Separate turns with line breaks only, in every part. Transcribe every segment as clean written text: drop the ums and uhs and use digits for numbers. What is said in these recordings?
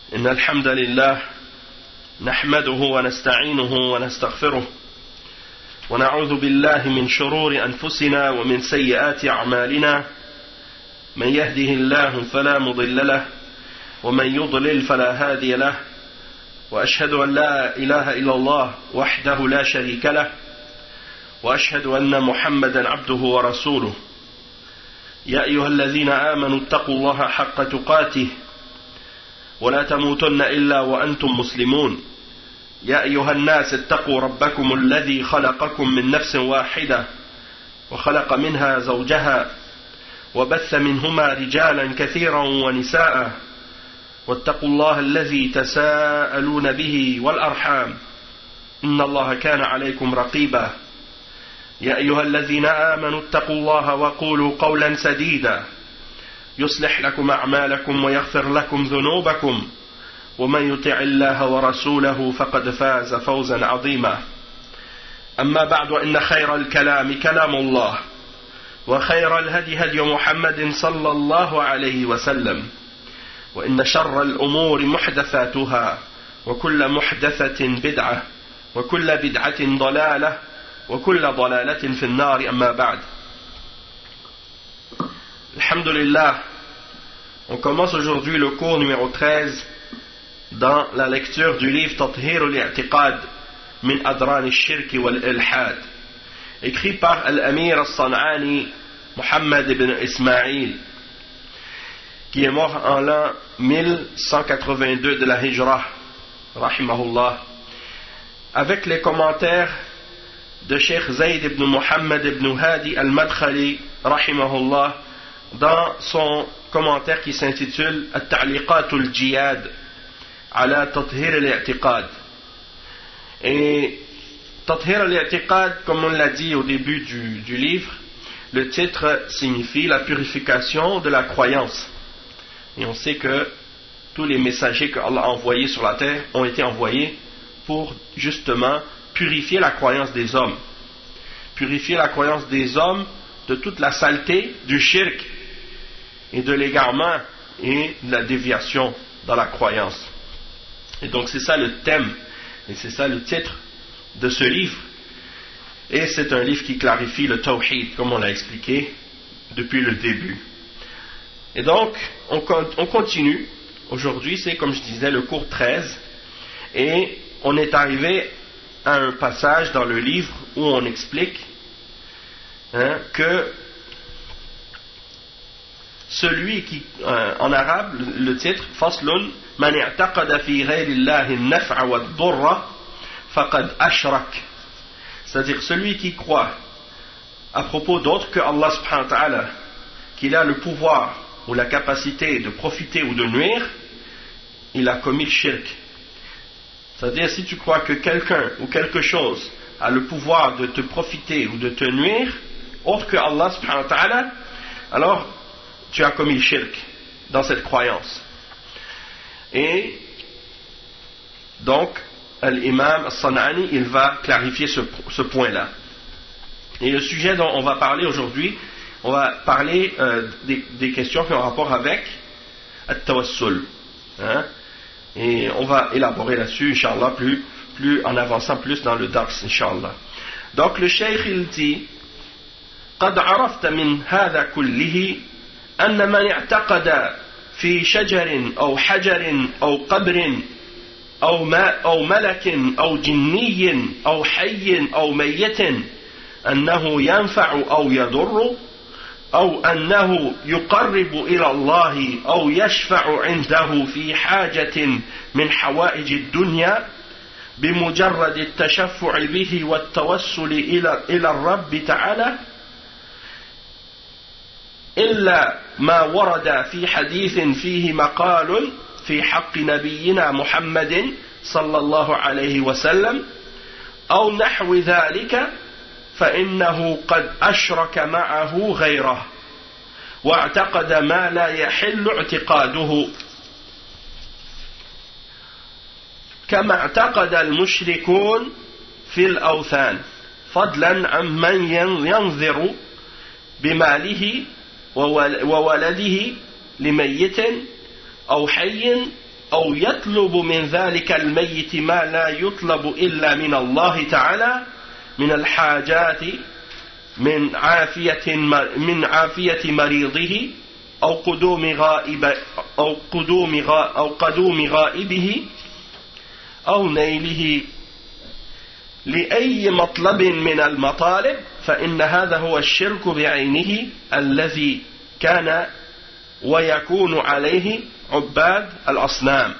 إن الحمد لله نحمده ونستعينه ونستغفره ونعوذ بالله من شرور أنفسنا ومن سيئات أعمالنا من يهده الله فلا مضل له ومن يضلل فلا هادي له وأشهد أن لا إله إلا الله وحده لا شريك له وأشهد أن محمدا عبده ورسوله يا أيها الذين آمنوا اتقوا الله حق تقاته ولا تموتن إلا وأنتم مسلمون يا أيها الناس اتقوا ربكم الذي خلقكم من نفس واحدة وخلق منها زوجها وبث منهما رجالا كثيرا ونساء واتقوا الله الذي تساءلون به والأرحام إن الله كان عليكم رقيبا يا أيها الذين آمنوا اتقوا الله وقولوا قولا سديدا يصلح لكم أعمالكم ويغفر لكم ذنوبكم ومن يطع الله ورسوله فقد فاز فوزا عظيما أما بعد وإن خير الكلام كلام الله وخير الهدي هدي محمد صلى الله عليه وسلم وإن شر الأمور محدثاتها وكل محدثة بدعة وكل بدعة ضلالة وكل ضلالة في النار أما بعد. Alhamdulillah, on commence aujourd'hui le cours numéro 13 dans la lecture du livre Tathhir al-i'tiqad min adran al-shirk wal-ilhad, écrit par Al-Amir al-San'ani Muhammad ibn Ismail, qui est mort en l'an 1182 de la Hijra, rahimahullah, avec les commentaires de Cheikh Zayd ibn Muhammad ibn Hadi al-Madkhali, rahimahullah, dans son commentaire qui s'intitule At-Ta'liqat al-Jiyad ala Tathhir al-i'tiqad. Et Tathhir al-i'tiqad, comme on l'a dit au début du livre, le titre signifie la purification de la croyance. Et on sait que tous les messagers que Allah a envoyés sur la terre ont été envoyés pour justement purifier la croyance des hommes. Purifier la croyance des hommes de toute la saleté du shirk et de l'égarement et de la déviation dans la croyance. Et donc c'est ça le thème et c'est ça le titre de ce livre. Et c'est un livre qui clarifie le tawhid, comme on l'a expliqué depuis le début. Et donc on continue. Aujourd'hui c'est, comme je disais, le cours 13, et on est arrivé à un passage dans le livre où on explique que celui qui, en arabe, le titre, Faslun, man i'taqada fi ghayrillahi an-naf'a wad-durra faqad ashrak. C'est-à-dire celui qui croit à propos d'autre que Allah subhanahu wa ta'ala, qu'il a le pouvoir ou la capacité de profiter ou de nuire, il a commis le shirk. C'est-à-dire si tu crois que quelqu'un ou quelque chose a le pouvoir de te profiter ou de te nuire, autre que Allah subhanahu wa ta'ala, alors tu as commis le shirk dans cette croyance. Et donc l'imam al-San'ani, il va clarifier ce point-là. Et le sujet dont on va parler aujourd'hui, on va parler des questions qui ont rapport avec at-tawassul, et on va élaborer là-dessus, Inch'Allah, plus en avançant plus dans le dars, Inch'Allah. Donc le cheikh il dit قد عرفت من هذا كله أن من اعتقد في شجر أو حجر أو قبر أو ملك أو جني أو حي أو ميت أنه ينفع أو يضر أو أنه يقرب إلى الله أو يشفع عنده في حاجة من حوائج الدنيا بمجرد التشفع به والتوسل إلى الرب تعالى إلا ما ورد في حديث فيه مقال في حق نبينا محمد صلى الله عليه وسلم أو نحو ذلك فإنه قد أشرك معه غيره واعتقد ما لا يحل اعتقاده كما اعتقد المشركون في الأوثان فضلا عمن ينظر بماله وولده لميت أو حي أو يطلب من ذلك الميت ما لا يطلب إلا من الله تعالى من الحاجات من عافية مريضه أو قدوم غائبه أو نيله لأي مطلب من المطالب فإن هذا هو الشرك بعينه الذي كان ويكون عليه عباد الأصنام.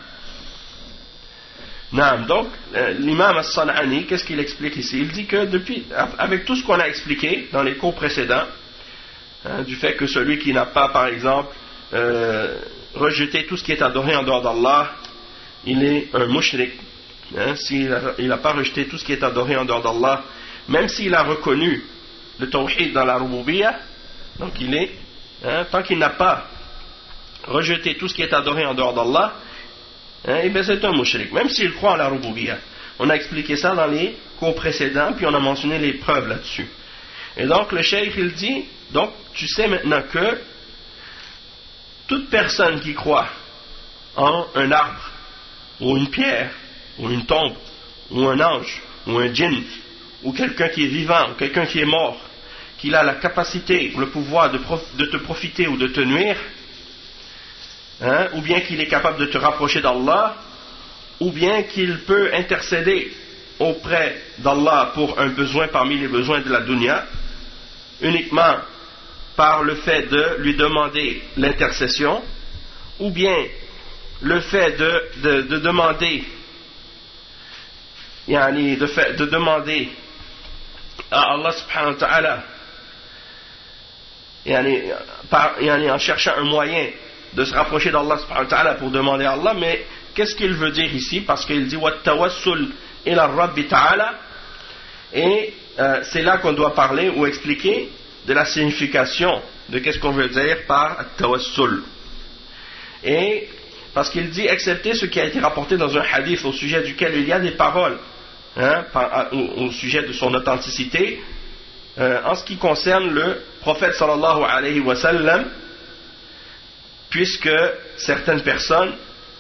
Donc, l'imam As-San'ani, qu'est-ce qu'il explique ici? Il dit que avec tout ce qu'on a expliqué dans les cours précédents, du fait que celui qui n'a pas, par exemple, rejeté tout ce qui est adoré en dehors d'Allah, il est un mushrik. S'il n'a pas rejeté tout ce qui est adoré en dehors d'Allah, même s'il a reconnu le tawhid dans la rububiyyah, donc il est, tant qu'il n'a pas rejeté tout ce qui est adoré en dehors d'Allah, et bien c'est un mushrik, même s'il croit en la rububiyyah. On a expliqué ça dans les cours précédents, puis on a mentionné les preuves là-dessus. Et donc le cheikh il dit, donc tu sais maintenant que toute personne qui croit en un arbre, ou une pierre, ou une tombe, ou un ange, ou un djinn, ou quelqu'un qui est vivant, ou quelqu'un qui est mort, qu'il a la capacité, ou le pouvoir de te profiter ou de te nuire, ou bien qu'il est capable de te rapprocher d'Allah, ou bien qu'il peut intercéder auprès d'Allah pour un besoin parmi les besoins de la dunya, uniquement par le fait de lui demander l'intercession, ou bien le fait de demander de demander à Allah subhanahu wa ta'ala en cherchant un moyen de se rapprocher d'Allah subhanahu wa ta'ala pour demander à Allah. Mais qu'est-ce qu'il veut dire ici? Parce qu'il dit wa tawassul ila rabbi ta'ala, et c'est là qu'on doit parler ou expliquer de la signification de qu'est-ce qu'on veut dire par tawassul. Et parce qu'il dit excepté ce qui a été rapporté dans un hadith au sujet duquel il y a des paroles au sujet de son authenticité, en ce qui concerne le prophète sallallahu alayhi wa sallam, puisque certaines personnes,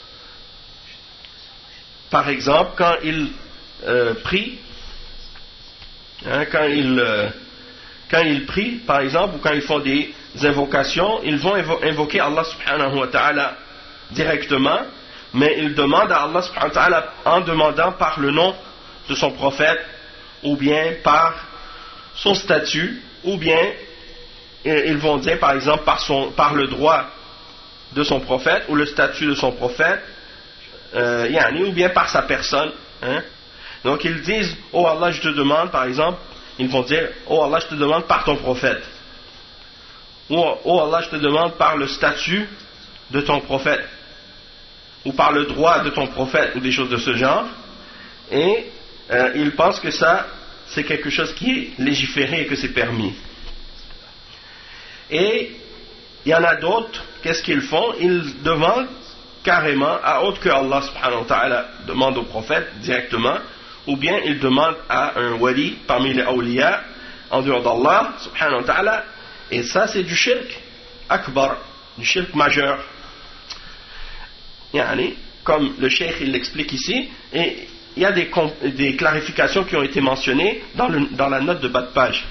par exemple, quand ils prient, quand ils prient, par exemple, ou quand ils font des invocations, ils vont invoquer Allah subhanahu wa ta'ala directement, mais ils demandent à Allah subhanahu wa ta'ala en demandant par le nom de son prophète, ou bien par son statut, ou bien ils vont dire par exemple par le droit de son prophète, ou le statut de son prophète, ou bien par sa personne. Donc ils disent, oh Allah je te demande, par exemple, ils vont dire, oh Allah je te demande par ton prophète, ou oh Allah je te demande par le statut de ton prophète, ou par le droit de ton prophète, ou des choses de ce genre. Et ils pensent que ça c'est quelque chose qui est légiféré et que c'est permis. Et il y en a d'autres, qu'est-ce qu'ils font? Ils demandent carrément à autre que Allah subhanahu wa ta'ala, demande au prophète directement, ou bien ils demandent à un wali parmi les awliya en dehors d'Allah subhanahu wa ta'ala, et ça c'est du shirk akbar, du shirk majeur, comme le cheikh il l'explique ici. Et il y a des clarifications qui ont été mentionnées dans la note de bas de page.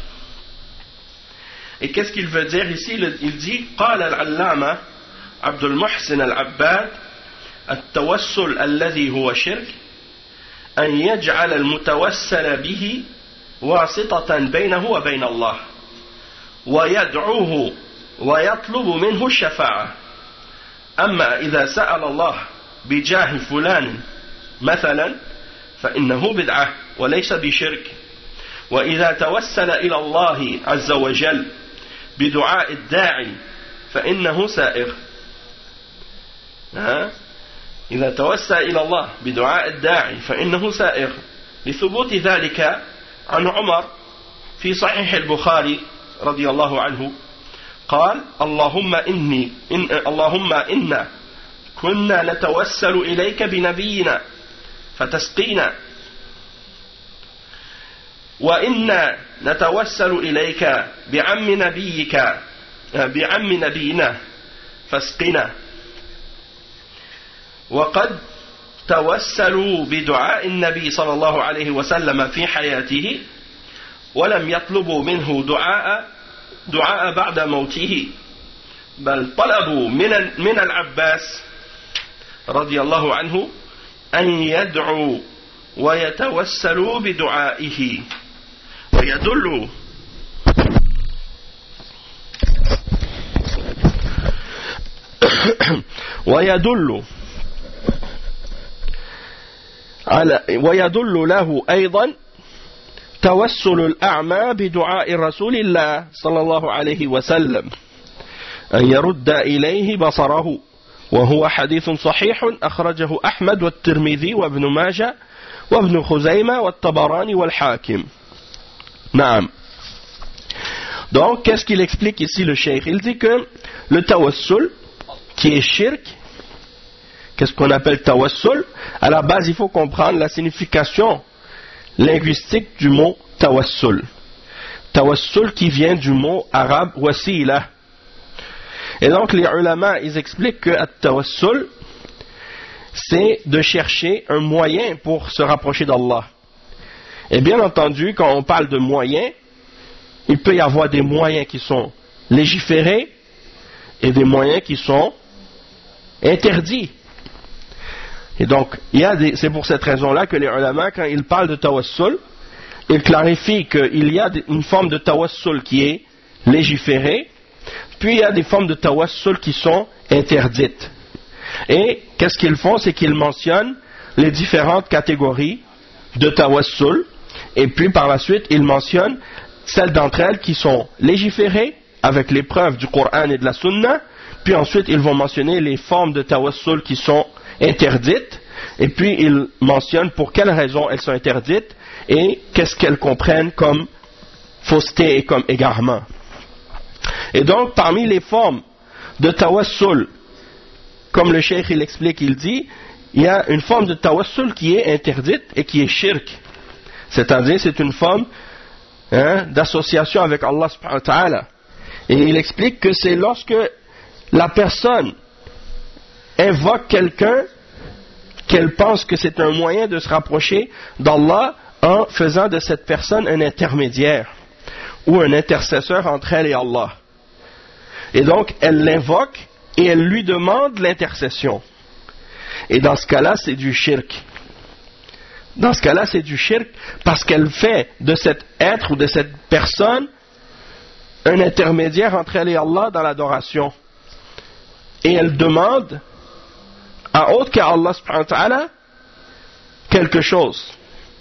Et qu'est-ce qu'il veut dire ici? Il dit قال العلامة عبد المحسن العباد التوسل الذي هو شرك أن يجعل المتوسل به واسطة بينه وبين الله ويدعوه ويطلب منه الشفاعة. أما إذا سأل الله بجاه فلان مثلا فإنه بدعة وليس بشرك. وإذا توسل إلى الله عز وجل بدعاء الداعي فإنه سائغ. إذا توسل إلى الله بدعاء الداعي فإنه سائغ لثبوت ذلك عن عمر في صحيح البخاري رضي الله عنه قال اللهم إنا كنا نتوسل إليك بنبينا فتسقينا وإنا نتوسل إليك بعم نبينا فاسقنا وقد توسلوا بدعاء النبي صلى الله عليه وسلم في حياته ولم يطلبوا منه دعاء بعد موته بل طلبوا من العباس رضي الله عنه أن يدعوا ويتوسلوا بدعائه ويدل له أيضا توسل الأعمى بدعاء رسول الله صلى الله عليه وسلم أن يرد إليه بصره وهو حديث صحيح أخرجه أحمد والترمذي وابن ماجه وابن خزيمة والطبراني والحاكم. نعم. Donc, qu'est-ce qu'il explique ici le cheikh? Il dit que le tawassul, qui est shirk, qu'est-ce qu'on appelle tawassul? À la base, il faut comprendre la signification linguistique du mot tawassul. Tawassul qui vient du mot arabe wasila. Et donc, les ulama, ils expliquent que at-tawassul, c'est de chercher un moyen pour se rapprocher d'Allah. Et bien entendu, quand on parle de moyens, il peut y avoir des moyens qui sont légiférés et des moyens qui sont interdits. Et donc, c'est pour cette raison-là que les ulama, quand ils parlent de tawassul, ils clarifient qu'il y a une forme de tawassul qui est légiférée, puis il y a des formes de tawassul qui sont interdites. Et qu'est-ce qu'ils font? C'est qu'ils mentionnent les différentes catégories de tawassul, et puis par la suite, ils mentionnent celles d'entre elles qui sont légiférées avec les preuves du Coran et de la Sunna, puis ensuite ils vont mentionner les formes de tawassul qui sont interdites, et puis ils mentionnent pour quelles raisons elles sont interdites et qu'est-ce qu'elles comprennent comme fausseté et comme égarement. Et donc parmi les formes de tawassul, comme le cheikh il explique, il dit, il y a une forme de tawassul qui est interdite et qui est shirk, c'est-à-dire c'est une forme d'association avec Allah subhanahu wa ta'ala. Et il explique que c'est lorsque la personne invoque quelqu'un qu'elle pense que c'est un moyen de se rapprocher d'Allah en faisant de cette personne un intermédiaire ou un intercesseur entre elle et Allah. Et donc elle l'invoque et elle lui demande l'intercession. Et dans ce cas-là, c'est du shirk. Dans ce cas-là, c'est du shirk parce qu'elle fait de cet être ou de cette personne un intermédiaire entre elle et Allah dans l'adoration. Et elle demande à autre qu'Allah subhanahu wa ta'ala quelque chose.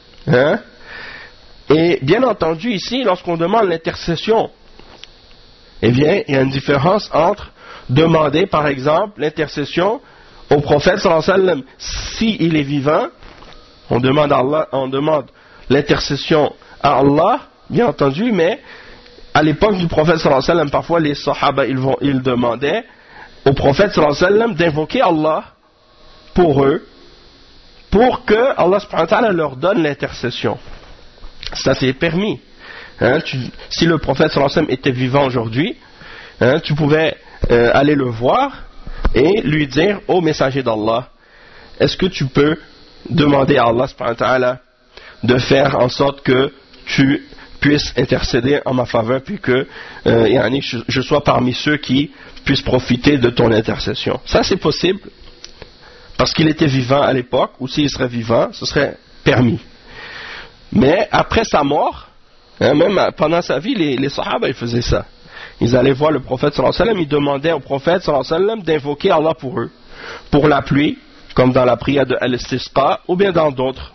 Et bien entendu, ici, lorsqu'on demande l'intercession, eh bien, il y a une différence entre demander, par exemple, l'intercession au prophète sallallahu alayhi wa sallam s'il est vivant. On demande l'intercession à Allah, bien entendu, mais à l'époque du prophète sallallahu alayhi wa sallam, parfois les sahaba, ils demandaient au prophète sallallahu alayhi wa sallam d'invoquer Allah pour eux, pour que Allah subhanahu wa ta'ala leur donne l'intercession. Ça c'est permis. Si le prophète sallallahu alayhi wa sallam était vivant aujourd'hui, tu pouvais aller le voir et lui dire, ô messager d'Allah, est-ce que tu peux demander à Allah subhanahu wa ta'ala de faire en sorte que tu puisses intercéder en ma faveur, puis que je sois parmi ceux qui puissent profiter de ton intercession. Ça c'est possible, parce qu'il était vivant à l'époque, ou s'il serait vivant, ce serait permis. Mais après sa mort, même pendant sa vie, les sahaba ils faisaient ça. Ils allaient voir le prophète sallallahu alayhi wa sallam, ils demandaient au prophète sallallahu alayhi wa sallam d'invoquer Allah pour eux, pour la pluie, comme dans la prière de Al-Istisqa, ou bien dans d'autres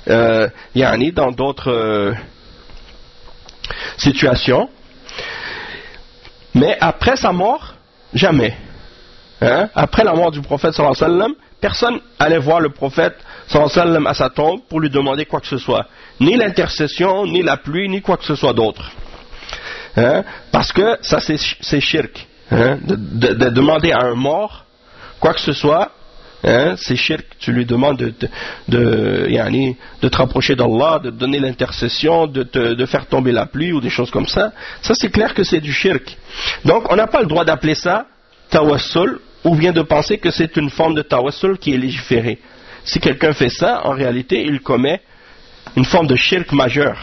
situations. Mais après sa mort, jamais. Après la mort du prophète sallallahu alayhi wa sallam, personne allait voir le prophète sallallahu alayhi wa sallam à sa tombe pour lui demander quoi que ce soit. Ni l'intercession, ni la pluie, ni quoi que ce soit d'autre. Parce que ça c'est shirk. De demander à un mort quoi que ce soit, c'est shirk. Tu lui demandes de te rapprocher d'Allah, de te donner l'intercession, de faire tomber la pluie ou des choses comme ça. Ça c'est clair que c'est du shirk. Donc on n'a pas le droit d'appeler ça tawassul ou bien de penser que c'est une forme de tawassul qui est légiférée. Si quelqu'un fait ça, en réalité, il commet une forme de shirk majeur.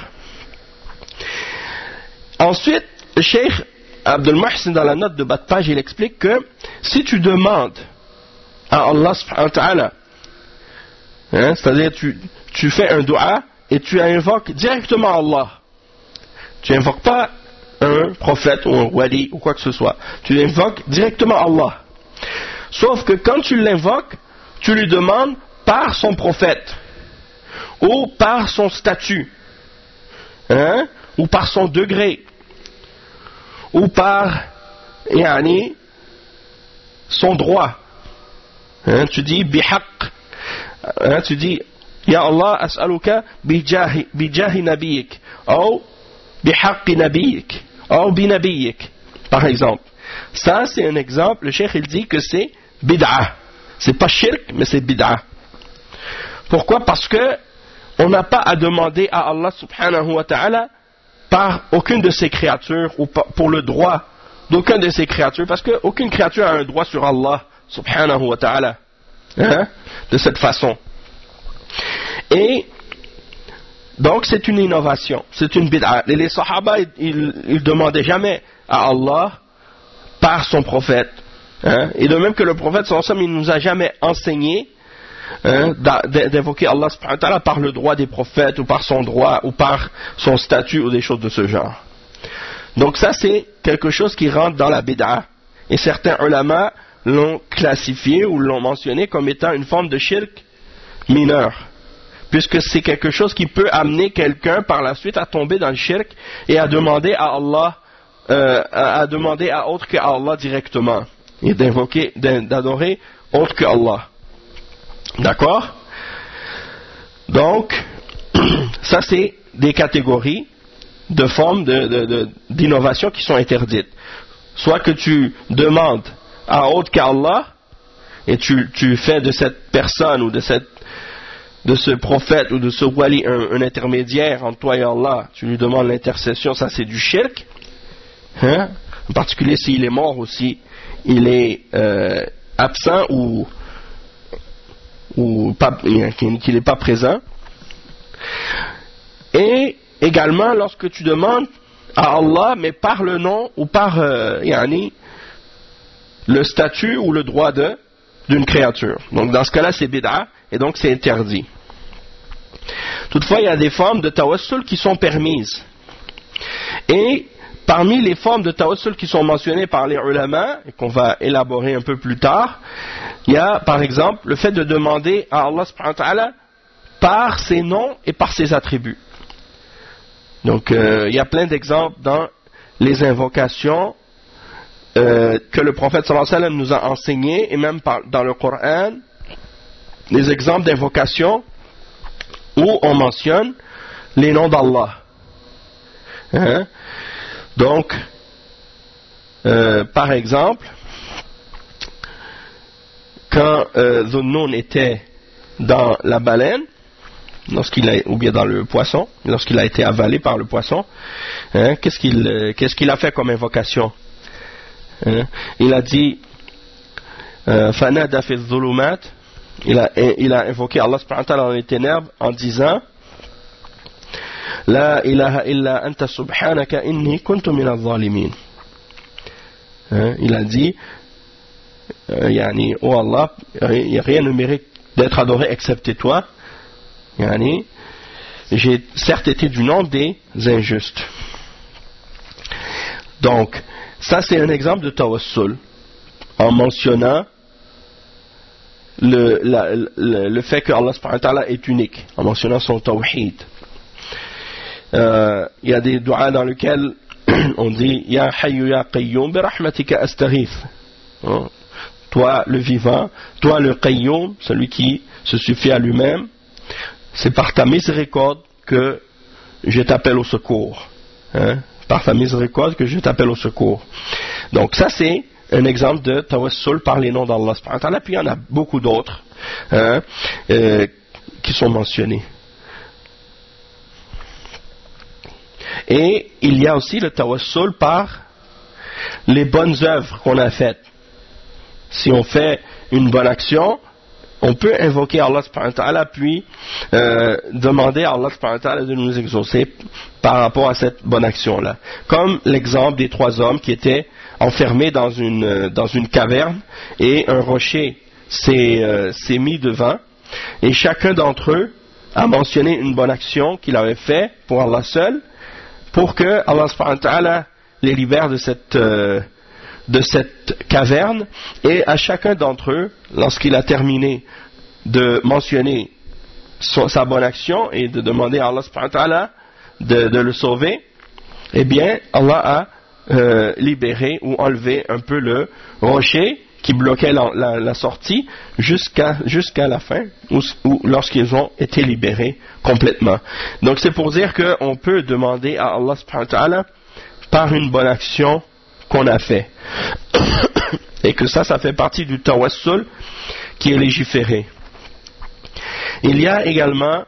Ensuite, le Cheikh Abdul Muhsin, dans la note de bas de page, il explique que si tu demandes à Allah subhanahu wa ta'ala, c'est-à-dire tu fais un dua et tu invoques directement Allah, tu n'invoques pas un prophète ou un wali ou quoi que ce soit, tu invoques directement Allah. Sauf que quand tu l'invoques, tu lui demandes par son prophète ou par son statut, ou par son degré, ou par son droit. Tu dis bihaq, tu dis ya Allah as'aluka bijahi nabiyik ou bihaqqi nabiyik ou binabiyik, par exemple. Ça c'est un exemple. Le cheikh il dit que c'est bid'a, c'est pas shirk mais c'est bid'a. Pourquoi? Parce que on n'a pas à demander à Allah subhanahu wa ta'ala par aucune de ses créatures ou pour le droit d'aucune de ses créatures, parce qu'aucune créature a un droit sur Allah subhanahu wa ta'ala, de cette façon. Et donc c'est une innovation, c'est une bid'a. Et les sahaba ils demandaient jamais à Allah par son prophète, et de même que le prophète sallallahu alayhi wa sallam, il nous a jamais enseigné d'invoquer Allah subhanahu wa ta'ala par le droit des prophètes ou par son droit ou par son statut ou des choses de ce genre. Donc ça c'est quelque chose qui rentre dans la bid'a, et certains ulama l'ont classifié ou l'ont mentionné comme étant une forme de shirk mineur, puisque c'est quelque chose qui peut amener quelqu'un par la suite à tomber dans le shirk et à demander à Allah, à demander à autre que Allah directement, et d'invoquer, d'adorer autre que Allah. D'accord? Donc, ça c'est des catégories de formes d'innovation qui sont interdites. Soit que tu demandes à autre qu'Allah et tu fais de cette personne ou de ce prophète ou de ce wali un intermédiaire entre toi et Allah, tu lui demandes l'intercession, ça c'est du shirk. En particulier s'il est mort aussi, il est absent ou qu'il n'est pas présent. Et également lorsque tu demandes à Allah mais par le nom ou par le statut ou le droit d'une créature. Donc dans ce cas-là c'est bid'a et donc c'est interdit. Toutefois il y a des formes de tawassul qui sont permises. Et parmi les formes de tawassul qui sont mentionnées par les ulama et qu'on va élaborer un peu plus tard, il y a par exemple le fait de demander à Allah subhanahu wa ta'ala par ses noms et par ses attributs. Donc il y a plein d'exemples dans les invocations que le prophète sallallahu alayhi wa sallam nous a enseigné, et même dans le Coran, des exemples d'invocations où on mentionne les noms d'Allah. Donc, par exemple, quand Dhunnun était dans la baleine, ou bien dans le poisson, lorsqu'il a été avalé par le poisson, qu'est-ce qu'il a fait comme invocation? Il a dit Fanada fi dhulumat, il a invoqué Allah subhanahu wa ta'ala dans les ténèbres en disant La ilaha illa anta subhanaka inni kuntu min al-zalimin. Il a dit oh Allah, rien ne mérite d'être adoré excepté toi. J'ai certes été du nom des injustes. Donc ça c'est un exemple de tawassul en mentionnant le fait que Allah subhanahu wa ta'ala est unique, en mentionnant son tawhid. Il y a des du'a dans lesquels on dit Ya hayyu ya qayyum bi rahmatika astaghith. Toi le vivant, toi le qayyum, celui qui se suffit à lui-même, c'est par ta miséricorde que je t'appelle au secours. Par ta miséricorde que je t'appelle au secours. Donc ça c'est un exemple de tawassul par les noms d'Allah subhanahu wa ta'ala. Puis il y en a beaucoup d'autres qui sont mentionnés. Et il y a aussi le tawassul par les bonnes œuvres qu'on a faites. si on fait une bonne action, on peut invoquer Allah subhanahu wa ta'ala puis demander à Allah subhanahu wa ta'ala de nous exaucer par rapport à cette bonne action-là. Comme l'exemple des 3 hommes qui étaient enfermés dans une caverne et un rocher s'est mis devant et chacun d'entre eux a mentionné une bonne action qu'il avait fait pour Allah seul pour que Allah subhanahu wa ta'ala les libère de cette caverne, et à chacun d'entre eux, lorsqu'il a terminé de mentionner sa bonne action et de demander à Allah subhanahu wa ta'ala de le sauver, eh bien Allah a libéré ou enlevé un peu le rocher qui bloquait la sortie jusqu'à la fin, ou lorsqu'ils ont été libérés complètement. Donc c'est pour dire qu'on peut demander à Allah subhanahu wa ta'ala par une bonne action qu'on a fait. Et que ça fait partie du tawassul qui est légiféré. Il y a également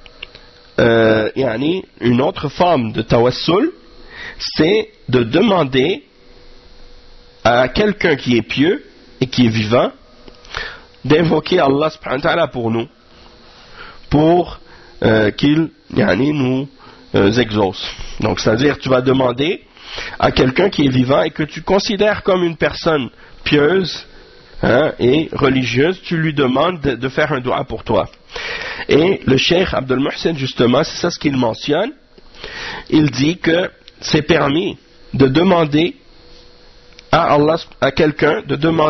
une autre forme de tawassul, c'est de demander à quelqu'un qui est pieux et qui est vivant d'invoquer Allah subhanahu wa ta'ala pour nous, pour qu'il nous exauce. Donc c'est-à-dire tu vas demander à quelqu'un qui est vivant et que tu considères comme une personne pieuse et religieuse, tu lui demandes de faire un dua pour toi. Et le Cheikh Abdul Muhsin, justement, c'est ça ce qu'il mentionne. Il dit que c'est permis de demander à quelqu'un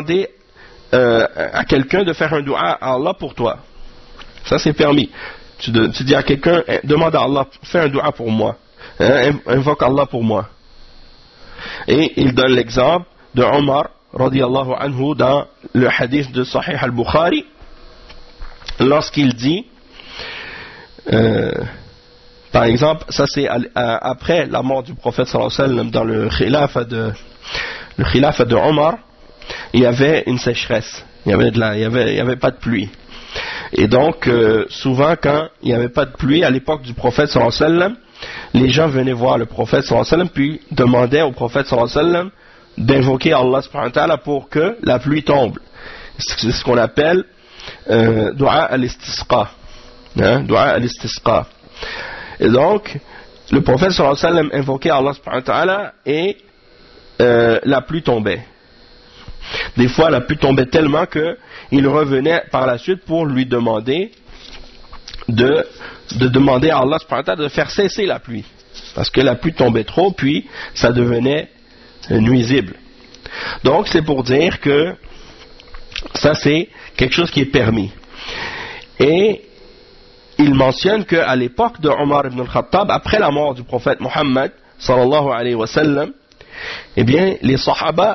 de faire un dua à Allah pour toi. Ça c'est permis. Tu dis à quelqu'un, demande à Allah, fais un dua pour moi, invoque Allah pour moi. Et il donne l'exemple de Omar radiyallahu anhu dans le hadith de Sahih al-Bukhari, lorsqu'il dit par exemple, ça c'est après la mort du prophète sallallahu alayhi wa sallam, dans le khilafat de Omar, il y avait une sécheresse, il y avait pas de pluie. Et donc souvent quand il n'y avait pas de pluie à l'époque du prophète sallallahu alayhi wa sallam, les gens venaient voir le prophète sallallahu alayhi wa sallam puis demandaient au prophète sallallahu alayhi wa sallam d'invoquer Allah subhanahu wa ta'ala pour que la pluie tombe. C'est ce qu'on appelle dua al-istisqa. Dua al-istisqa. Et donc le prophète sallallahu alayhi wa sallam invoquait Allah subhanahu wa ta'ala et la pluie tombait. Des fois la pluie tombait tellement qu'il revenait par la suite pour lui demander de demander à Allah subhanahu wa ta'ala de faire cesser la pluie, parce que la pluie tombait trop puis ça devenait nuisible. Donc c'est pour dire que ça c'est quelque chose qui est permis. Et il mentionne qu'à l'époque de Omar ibn al-Khattab, après la mort du prophète Muhammad sallallahu alayhi wa sallam, eh bien les sahaba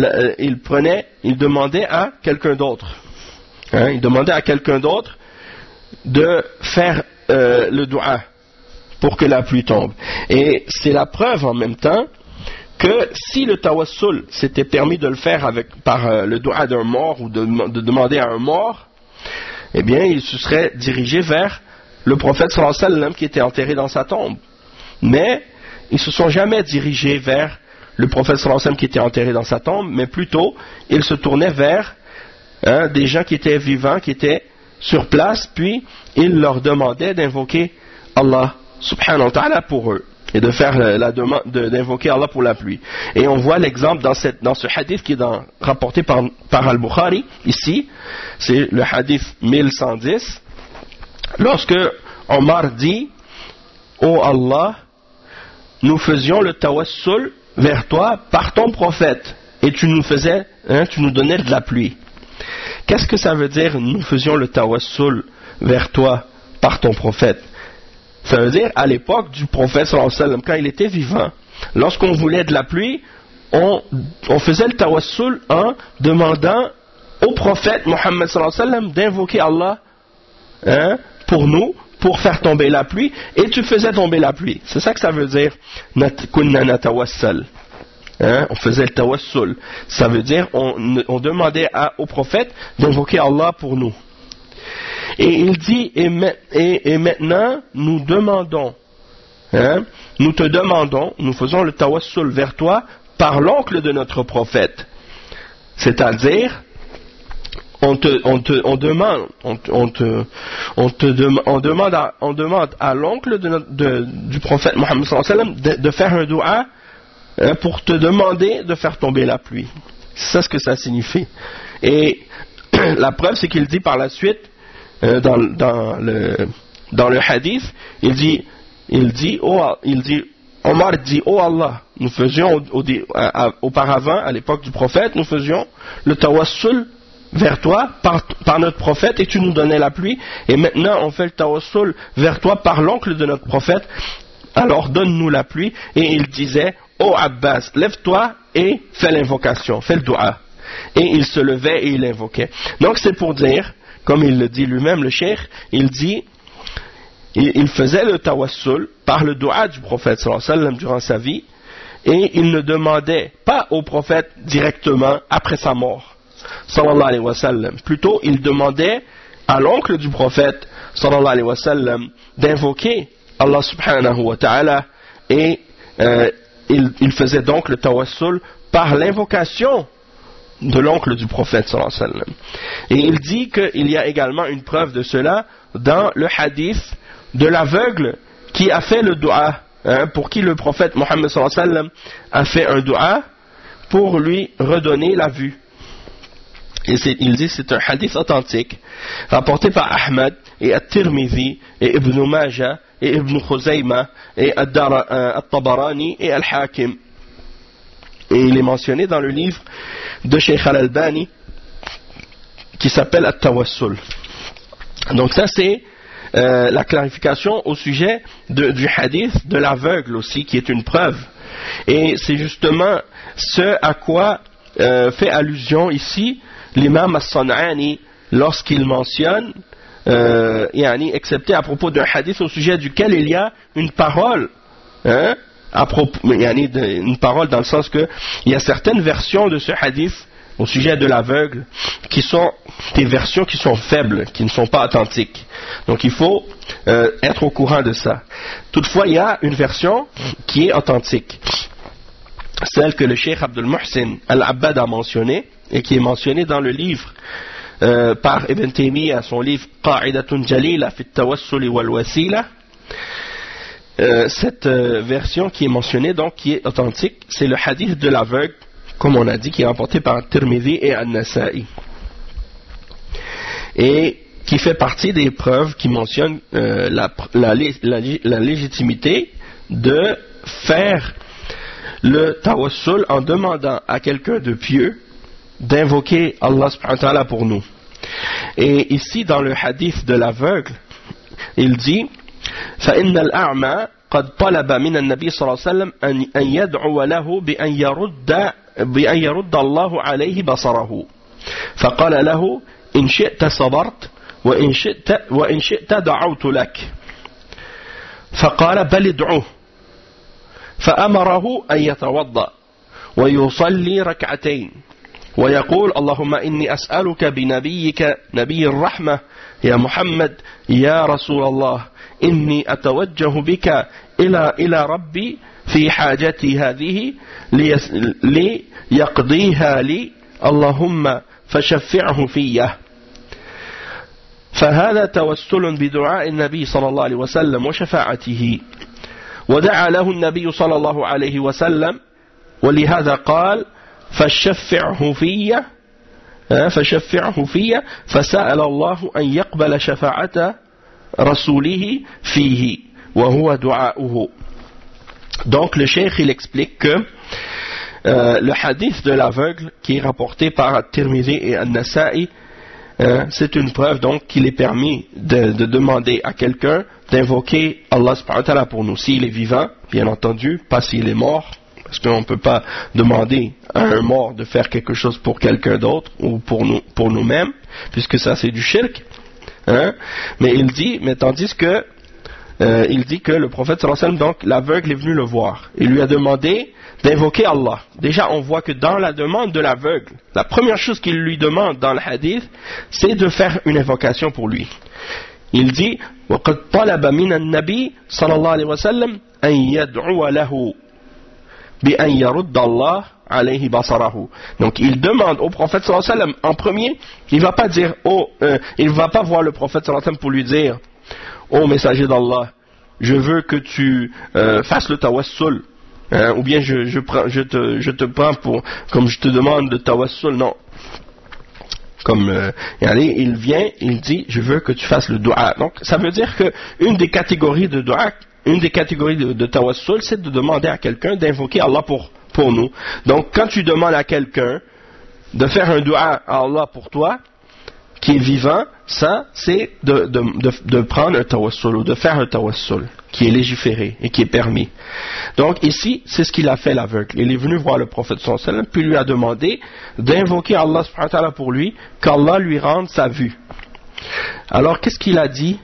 ils demandaient à quelqu'un d'autre, ils demandaient à quelqu'un d'autre de faire le dua pour que la pluie tombe. Et c'est la preuve en même temps que si le tawassul s'était permis de le faire par le dua d'un mort ou de demander à un mort, eh bien il se serait dirigé vers le prophète sallallahu alayhi wa sallam qui était enterré dans sa tombe. Mais ils se sont jamais dirigés vers le prophète sallallahu alayhi wa sallam qui était enterré dans sa tombe, mais plutôt ils se tournaient vers des gens qui étaient vivants, qui étaient sur place, puis ils leur demandaient d'invoquer Allah subhanahu wa ta'ala pour eux et de faire la demande d'invoquer Allah pour la pluie. Et on voit l'exemple dans ce hadith qui est rapporté par Al-Bukhari ici, c'est le hadith 1110, lorsque Omar dit: ô Allah, nous faisions le tawassul vers toi par ton prophète et tu nous donnais de la pluie. Qu'est-ce que ça veut dire nous faisions le tawassul vers toi par ton prophète? Ça veut dire à l'époque du prophète sallallahu alayhi wa sallam, quand il était vivant, lorsqu'on voulait de la pluie, on faisait le tawassul en demandant au prophète Muhammad sallallahu alayhi wa sallam d'invoquer Allah pour nous, pour faire tomber la pluie, et tu faisais tomber la pluie. C'est ça que ça veut dire kunna natawassal. On faisait le tawassul. Ça veut dire on demandait au prophète d'invoquer Allah pour nous. Et il dit et maintenant nous demandons, nous te demandons, nous faisons le tawassul vers toi par l'oncle de notre prophète, c'est-à-dire on demande à l'oncle du prophète Mohammed sallallahu alayhi wa sallam de faire un dua pour te demander de faire tomber la pluie. C'est ça ce que ça signifie. Et la preuve, c'est qu'il dit par la suite, dans le hadith, Omar dit, oh Allah, nous faisions auparavant, à l'époque du prophète, nous faisions le tawassul vers toi par notre prophète et tu nous donnais la pluie, et maintenant on fait le tawassul vers toi par l'oncle de notre prophète, alors donne-nous la pluie. Et il disait, oh Abbas, lève-toi et fais l'invocation, fais le dua. Et il se levait et il invoquait. Donc c'est pour dire, comme il le dit lui-même, le cheikh, il dit, il faisait le tawassul par le dua du prophète sallallahu alayhi wa sallam durant sa vie, et il ne demandait pas au prophète directement après sa mort, sallallahu alayhi wa sallam. Plutôt, il demandait à l'oncle du prophète, sallallahu alayhi wa sallam, d'invoquer Allah subhanahu wa ta'ala, et il faisait donc le tawassul par l'invocation de l'oncle du prophète sallallahu alayhi wa sallam. Et il dit qu'il y a également une preuve de cela dans le hadith de l'aveugle qui a fait le dua, pour qui le prophète Mohammed sallallahu alayhi wa sallam a fait un dua pour lui redonner la vue. Et il dit c'est un hadith authentique rapporté par Ahmad et At-Tirmidhi et Ibn Majah et Ibn Khuzayma et At-Tabarani et Al-Hakim. Et il est mentionné dans le livre de Sheikh Al-Albani qui s'appelle At-Tawassul. Donc ça c'est la clarification au sujet du hadith de l'aveugle aussi, qui est une preuve. Et c'est justement ce à quoi fait allusion ici l'imam As-San'ani lorsqu'il mentionne, excepté à propos d'un hadith au sujet duquel il y a une parole, une parole dans le sens que il y a certaines versions de ce hadith au sujet de l'aveugle qui sont des versions qui sont faibles, qui ne sont pas authentiques. Donc il faut être au courant de ça. Toutefois, il y a une version qui est authentique, celle que le Cheikh Abdul Muhsin Al-Abbad a mentionnée et qui est mentionnée dans le livre par Ibn Taymiyyah, son livre Qa'idatun Jalila fi at-Tawassul wal Wasila. Cette version qui est mentionnée, donc qui est authentique, c'est le hadith de l'aveugle, comme on a dit, qui est rapporté par Tirmidhi et An-Nasa'i, et qui fait partie des preuves qui mentionnent la légitimité de faire le tawassul en demandant à quelqu'un de pieux d'invoquer Allah subhanahu wa ta'ala pour nous. Et ici dans le hadith de l'aveugle, il dit فإن الأعمى قد طلب من النبي صلى الله عليه وسلم أن يدعو له بأن يرد الله عليه بصره فقال له إن شئت صبرت وإن شئت دعوت لك فقال بل ادعوه فأمره أن يتوضأ ويصلي ركعتين ويقول اللهم إني أسألك بنبيك نبي الرحمة يا محمد يا رسول الله إني أتوجه بك إلى ربي في حاجتي هذه ليقضيها لي اللهم فشفعه فيه. فهذا توسل بدعاء النبي صلى الله عليه وسلم وشفاعته، ودعا له النبي صلى الله عليه وسلم، ولهذا قال فشفعه فيه فسأل الله أن يقبل شفاعة رسوله فيه وهو دعاؤه. Donc le cheikh il explique que le hadith de l'aveugle qui est rapporté par Tirmidhi et An-Nasa'i, c'est une preuve donc qu'il est permis de demander à quelqu'un d'invoquer Allah subhanahu wa ta'ala pour nous, s'il est vivant, bien entendu, pas s'il est mort, parce qu'on ne peut pas demander à un mort de faire quelque chose pour quelqu'un d'autre ou pour nous-mêmes, puisque ça c'est du shirk. Mais il dit, tandis que il dit que le prophète sallallahu alayhi wa sallam, donc l'aveugle est venu le voir, il lui a demandé d'invoquer Allah. Déjà on voit que dans la demande de l'aveugle, la première chose qu'il lui demande dans le hadith, c'est de faire une invocation pour lui. Il dit وَقَدْ طَلَبَ مِنَ النَّبِي صلى الله عليه وسلم أن يدعو له بأن يرد الله عليه بصره. Donc il demande au prophète sallallahu alayhi wa sallam, en premier, il va pas dire, il va pas voir le prophète sallallahu alayhi wa sallam pour lui dire, ô messager d'Allah, je veux que tu fasses le tawassul, ou bien je te prends pour, comme je te demande le tawassul, non. Comme il vient, il dit, je veux que tu fasses le dua. Donc ça veut dire que une des catégories de dua, une des catégories de tawassul, c'est de demander à quelqu'un d'invoquer Allah pour nous. Donc quand tu demandes à quelqu'un de faire un dua à Allah pour toi, qui est vivant, ça c'est de prendre un tawassul ou de faire un tawassul qui est légiféré et qui est permis. Donc ici, c'est ce qu'il a fait l'aveugle. Il est venu voir le prophète sallallahu alayhi wa sallam, puis lui a demandé d'invoquer Allah subhanahu wa ta'ala pour lui, qu'Allah lui rende sa vue. Alors qu'est-ce qu'il a dit?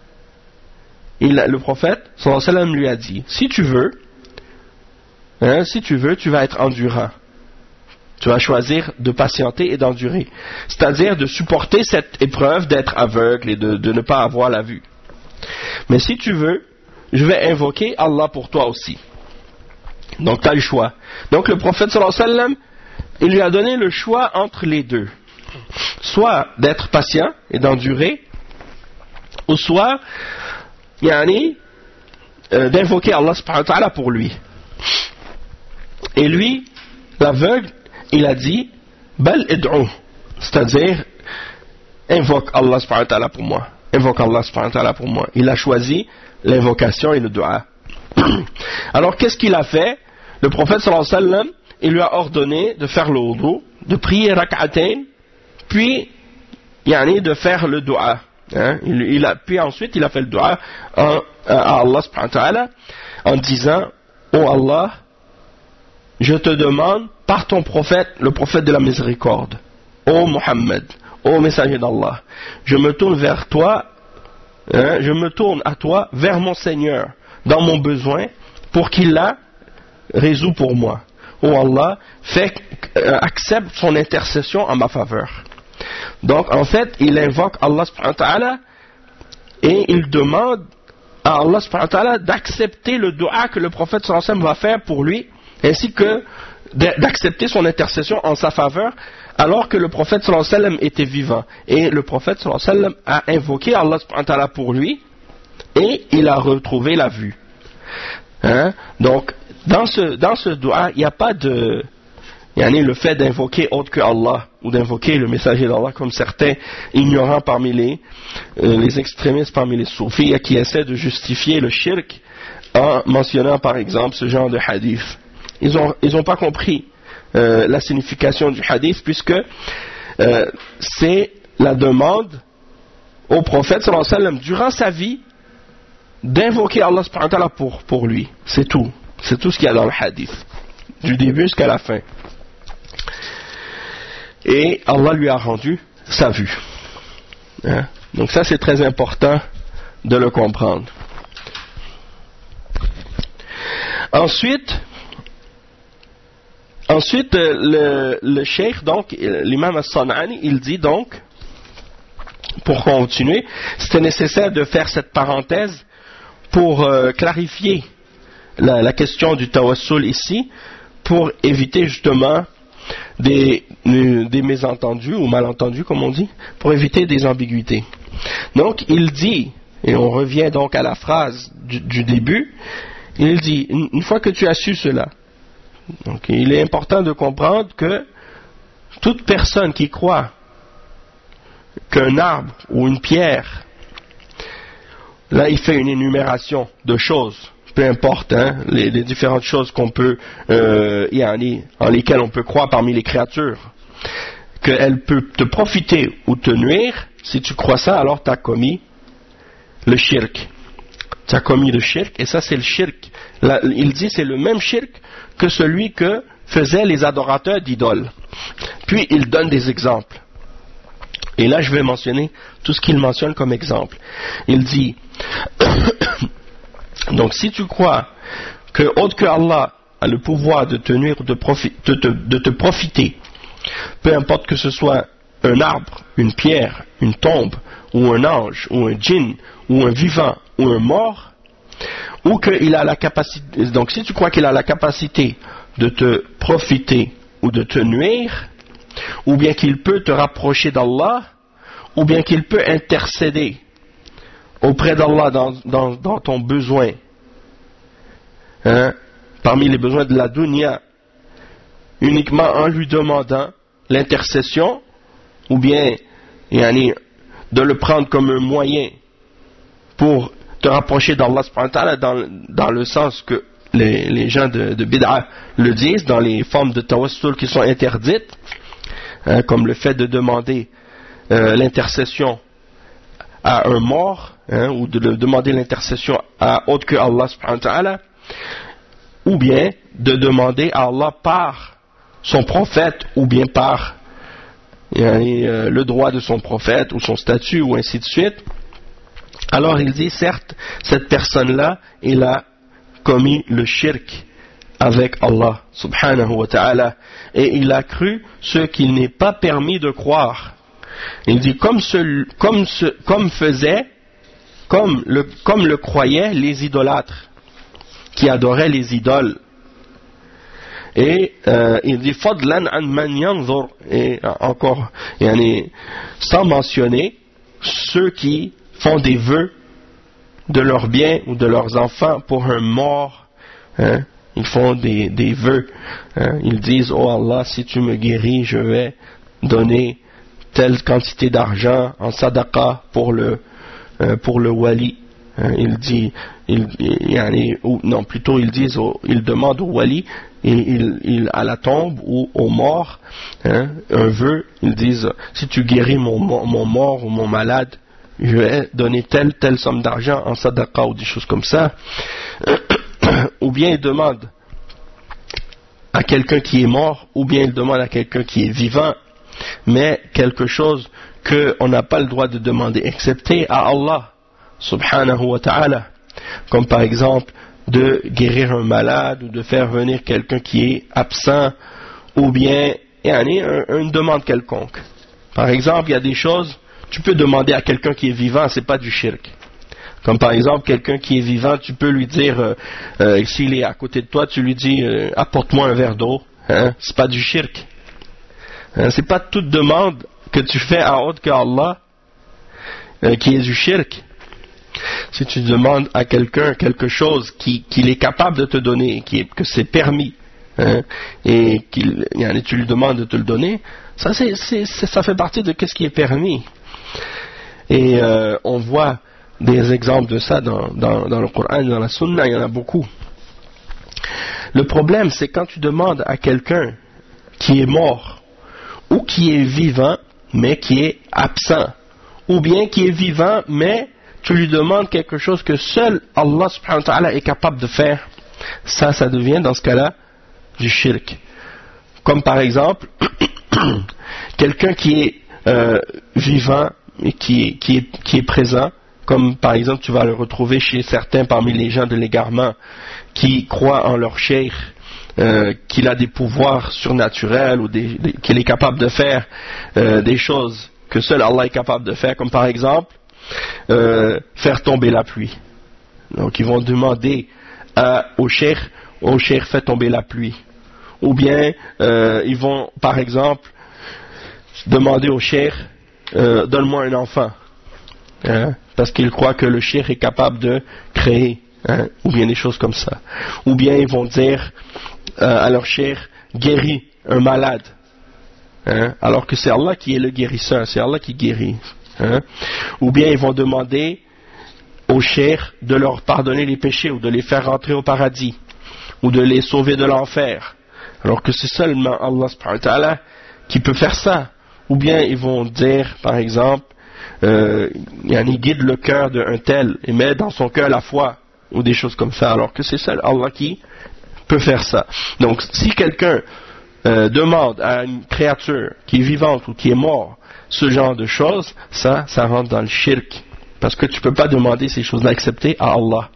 Le prophète sallallahu alayhi wa sallam lui a dit, si tu veux, tu vas être endurant. Tu vas choisir de patienter et d'endurer. C'est-à-dire de supporter cette épreuve d'être aveugle et de ne pas avoir la vue. Mais si tu veux, je vais invoquer Allah pour toi aussi. Donc tu as le choix. Donc le prophète sallallahu alayhi wa sallam, il lui a donné le choix entre les deux. Soit d'être patient et d'endurer, ou soit d'invoquer Allah subhanahu wa ta'ala pour lui. Et lui, l'aveugle, il a dit bal id'u, c'est-à-dire invoque Allah subhanahu wa ta'ala pour moi. Invoque Allah subhanahu wa ta'ala pour moi. Il a choisi l'invocation et le dua. Alors qu'est-ce qu'il a fait? Le prophète sallallahu alayhi wa sallam, il lui a ordonné de faire le wudu, de prier rak'atayn, puis de faire le dua. Puis ensuite il a fait le dua à Allah subhanahu wa ta'ala en disant, oh Allah, je te demande par ton prophète, le prophète de la miséricorde, ô Muhammad, ô messager d'Allah, je me tourne vers toi, je me tourne à toi, vers mon Seigneur, dans mon besoin, pour qu'il la résout pour moi. Ô Allah, accepte son intercession en ma faveur. Donc en fait, il invoque Allah subhanahu wa ta'ala et il demande à Allah subhanahu wa ta'ala d'accepter le dua que le prophète sallallahu alayhi wa sallam va faire pour lui, ainsi que d'accepter son intercession en sa faveur, alors que le prophète sallallahu alayhi wa sallam était vivant. Et le prophète sallallahu alayhi wa sallam a invoqué Allah subhanahu wa ta'ala pour lui, et il a retrouvé la vue. Donc, dans ce dua, il n'y a pas de... le fait d'invoquer autre que Allah, ou d'invoquer le messager d'Allah, comme certains ignorants parmi les extrémistes parmi les soufis, qui essaient de justifier le shirk en mentionnant par exemple ce genre de hadith. Ils ont pas compris la signification du hadith, puisque c'est la demande au prophète sallallahu alayhi wa sallam durant sa vie d'invoquer Allah subhanahu wa ta'ala pour lui. C'est tout ce qu'il y a dans le hadith, du début jusqu'à la fin. Et Allah lui a rendu sa vue. Donc ça c'est très important de le comprendre. Ensuite le cheikh, donc l'imam as-San'ani, il dit donc, pour continuer, c'était nécessaire de faire cette parenthèse pour clarifier la question du tawassul ici, pour éviter justement des mésentendus ou malentendus, comme on dit, pour éviter des ambiguïtés. Donc il dit, et on revient donc à la phrase du début, il dit, une fois que tu as su cela, donc il est important de comprendre que toute personne qui croit qu'un arbre ou une pierre, là il fait une énumération de choses, peu importe les différentes choses qu'on peut en lesquelles on peut croire parmi les créatures, qu'elle peut te profiter ou te nuire. Si tu crois ça, alors tu as commis le shirk. Tu as commis le shirk, et ça c'est le shirk. Là, il dit c'est le même shirk que celui que faisaient les adorateurs d'idoles. Puis il donne des exemples. Et là je vais mentionner tout ce qu'il mentionne comme exemple. Il dit donc si tu crois que autre que Allah a le pouvoir de te nuire ou de te profiter, peu importe que ce soit un arbre, une pierre, une tombe, ou un ange, ou un djinn, ou un vivant, ou un mort, ou qu'il a la capacité, donc si tu crois qu'il a la capacité de te profiter ou de te nuire, ou bien qu'il peut te rapprocher d'Allah, ou bien qu'il peut intercéder auprès d'Allah dans ton besoin, parmi les besoins de la dunya, uniquement en lui demandant l'intercession, ou bien de le prendre comme un moyen pour te rapprocher d'Allah subhanahu wa ta'ala dans le sens que les gens de bid'a le disent, dans les formes de tawassul qui sont interdites, comme le fait de demander l'intercession à un mort, ou de demander l'intercession à autre que Allah subhanahu wa ta'ala, ou bien de demander à Allah par son prophète, ou bien par le droit de son prophète, ou son statut, ou ainsi de suite. Alors il dit, certes, cette personne-là, il a commis le shirk avec Allah subhanahu wa ta'ala, et il a cru ce qu'il n'est pas permis de croire. Il dit comme le croyaient les idolâtres qui adoraient les idoles. Et il dit fadlan an man yanzur, et encore sans mentionner ceux qui font des vœux de leurs biens ou de leurs enfants pour un mort. Ils font des vœux. Ils disent, oh Allah, si tu me guéris, je vais donner telle quantité d'argent en sadaqa pour le wali. Il dit, ils demandent au wali, et à la tombe ou aux morts, un vœu. Ils disent, si tu guéris mon mort ou mon malade, je vais donner telle somme d'argent en sadaqa ou des choses comme ça. Ou bien il demande à quelqu'un qui est mort, ou bien il demande à quelqu'un qui est vivant, mais quelque chose qu'on n'a pas le droit de demander, excepté à Allah subhanahu wa ta'ala, comme par exemple de guérir un malade, ou de faire venir quelqu'un qui est absent, ou bien une demande quelconque. Par exemple, il y a des choses, tu peux demander à quelqu'un qui est vivant, c'est pas du shirk. Comme par exemple, quelqu'un qui est vivant, tu peux lui dire, s'il est à côté de toi, tu lui dis, apporte-moi un verre d'eau. C'est pas du shirk. C'est pas toute demande que tu fais à autre qu'Allah qui est du shirk. Si tu demandes à quelqu'un quelque chose qu'il est capable de te donner, que c'est permis, et tu lui demandes de te le donner, ça fait partie de ce qui est permis. Et on voit des exemples de ça dans le Coran, dans la Sunna, il y en a beaucoup. Le problème, c'est quand tu demandes à quelqu'un qui est mort, ou qui est vivant, mais qui est absent, ou bien qui est vivant, mais tu lui demandes quelque chose que seul Allah subhanahu wa ta'ala est capable de faire, ça devient dans ce cas-là du shirk. Comme par exemple, quelqu'un qui est vivant et qui est présent, comme par exemple tu vas le retrouver chez certains parmi les gens de l'égarement qui croient en leur cheikh, qu'il a des pouvoirs surnaturels, ou qu'il est capable de faire des choses que seul Allah est capable de faire, comme par exemple faire tomber la pluie. Donc ils vont demander au cheikh fait tomber la pluie. Ou bien ils vont par exemple demander au cheikh donne-moi un enfant, parce qu'ils croient que le cheikh est capable de créer, ou bien des choses comme ça. Ou bien ils vont dire à leur cheikh guéris un malade, alors que c'est Allah qui est le guérisseur, c'est Allah qui guérit. Ou bien ils vont demander aux cheikh de leur pardonner les péchés, ou de les faire rentrer au paradis, ou de les sauver de l'enfer, alors que c'est seulement Allah subhanahu wa ta'ala qui peut faire ça. Ou bien ils vont dire par exemple il guide le cœur d'un tel et met dans son cœur la foi, ou des choses comme ça, alors que c'est seul Allah qui peut faire ça. Donc si quelqu'un demande à une créature qui est vivante ou qui est morte ce genre de choses, ça rentre dans le shirk, parce que tu ne peux pas demander ces choses-là excepté à Allah.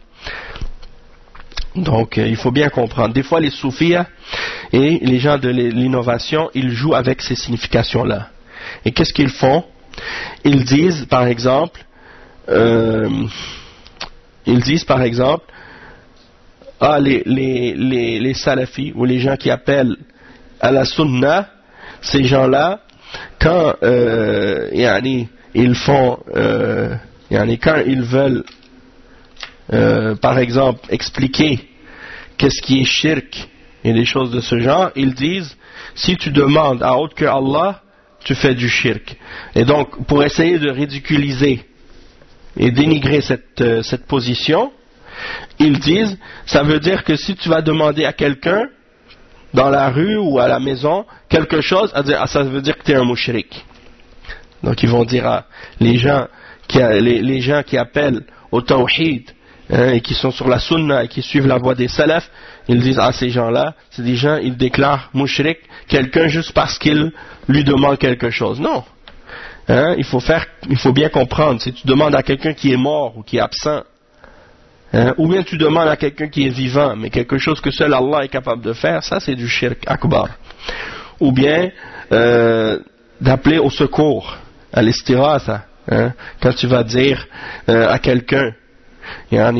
Donc il faut bien comprendre. Des fois les soufis et les gens de l'innovation, ils jouent avec ces significations-là. Et qu'est-ce qu'ils font? Ils disent par exemple les salafis ou les gens qui appellent à la sunna, ces gens-là, quand ils font, quand ils veulent, par exemple, expliquer qu'est-ce qui est shirk et des choses de ce genre, ils disent, si tu demandes à autre que Allah, tu fais du shirk. Et donc, pour essayer de ridiculiser et dénigrer cette position, ils disent, ça veut dire que si tu vas demander à quelqu'un, dans la rue ou à la maison, quelque chose, ça veut dire que tu es un mushrik. Donc ils vont dire les gens qui appellent au tawhid, et qui sont sur la sunna et qui suivent la voie des salafs, ils disent ces gens-là, c'est des gens, ils déclarent mushrik quelqu'un juste parce qu'il lui demande quelque chose. Non. Il faut bien comprendre, si tu demandes à quelqu'un qui est mort ou qui est absent, ou bien tu demandes à quelqu'un qui est vivant, mais quelque chose que seul Allah est capable de faire, ça c'est du shirk akbar. Ou bien d'appeler au secours, à l'istighatha, quand tu vas dire à quelqu'un, viens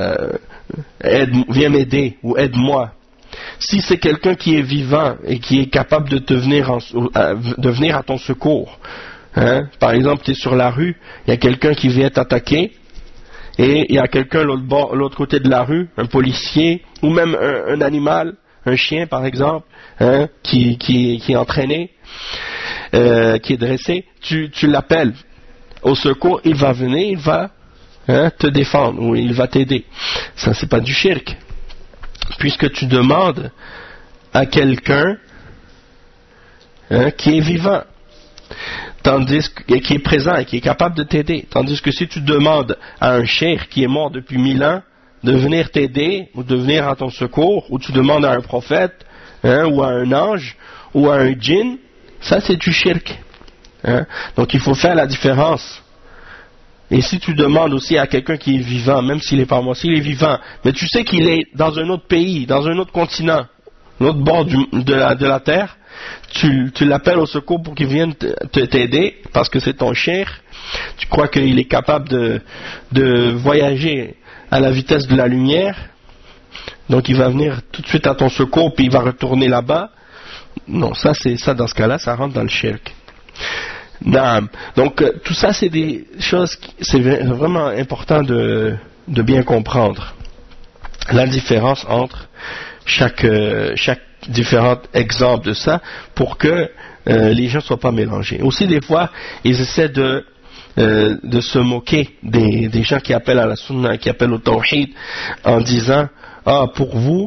m'aider ou aide-moi. Si c'est quelqu'un qui est vivant et qui est capable de venir à ton secours, par exemple tu es sur la rue, il y a quelqu'un qui vient t'attaquer, et il y a quelqu'un l'autre côté de la rue, un policier, ou même un animal, un chien par exemple, qui est entraîné, qui est dressé, tu l'appelles au secours, il va venir, il va te défendre, ou il va t'aider. Ça c'est pas du shirk, puisque tu demandes à quelqu'un qui est vivant, qui est présent et qui est capable de t'aider. Tandis que si tu demandes à un cheikh qui est mort depuis 1000 ans de venir t'aider ou de venir à ton secours, ou tu demandes à un prophète ou à un ange ou à un djinn, ça c'est du shirk. Donc il faut faire la différence. Et si tu demandes aussi à quelqu'un qui est vivant, même s'il n'est pas mort, s'il est vivant, mais tu sais qu'il est dans un autre pays, dans un autre continent, l'autre bord de la terre, tu l'appelles au secours pour qu'il vienne t'aider, parce que c'est ton cheikh, tu crois qu'il est capable de voyager à la vitesse de la lumière, donc il va venir tout de suite à ton secours, puis il va retourner là-bas. Non, ça dans ce cas-là, ça rentre dans le shirk. Donc tout ça c'est des choses, c'est vraiment important de bien comprendre la différence entre chaque différent exemple de ça, pour que les gens ne soient pas mélangés. Aussi des fois ils essaient de se moquer des gens qui appellent à la sunna, qui appellent au tawhid, en disant pour vous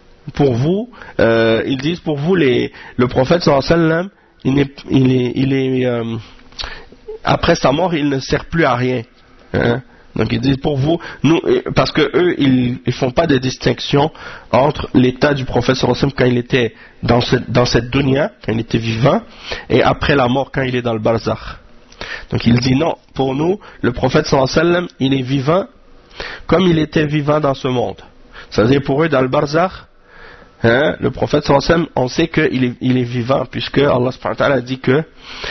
ils disent pour vous le prophète sallallahu alayhi wa sallam, il est après sa mort il ne sert plus à rien, donc ils disent pour vous, nous, parce que eux ils font pas de distinction entre l'état du prophète sallallahu alayhi wa sallam quand il était dans cette dunya, quand il était vivant, et après la mort quand il est dans le barzakh. Donc il dit non, pour nous le prophète sallallahu alayhi wa sallam il est vivant comme il était vivant dans ce monde, c'est-à-dire pour eux dans le barzakh, le prophète sallallahu alayhi wa sallam, on sait qu'il est vivant, puisque Allah subhanahu wa ta'ala a dit que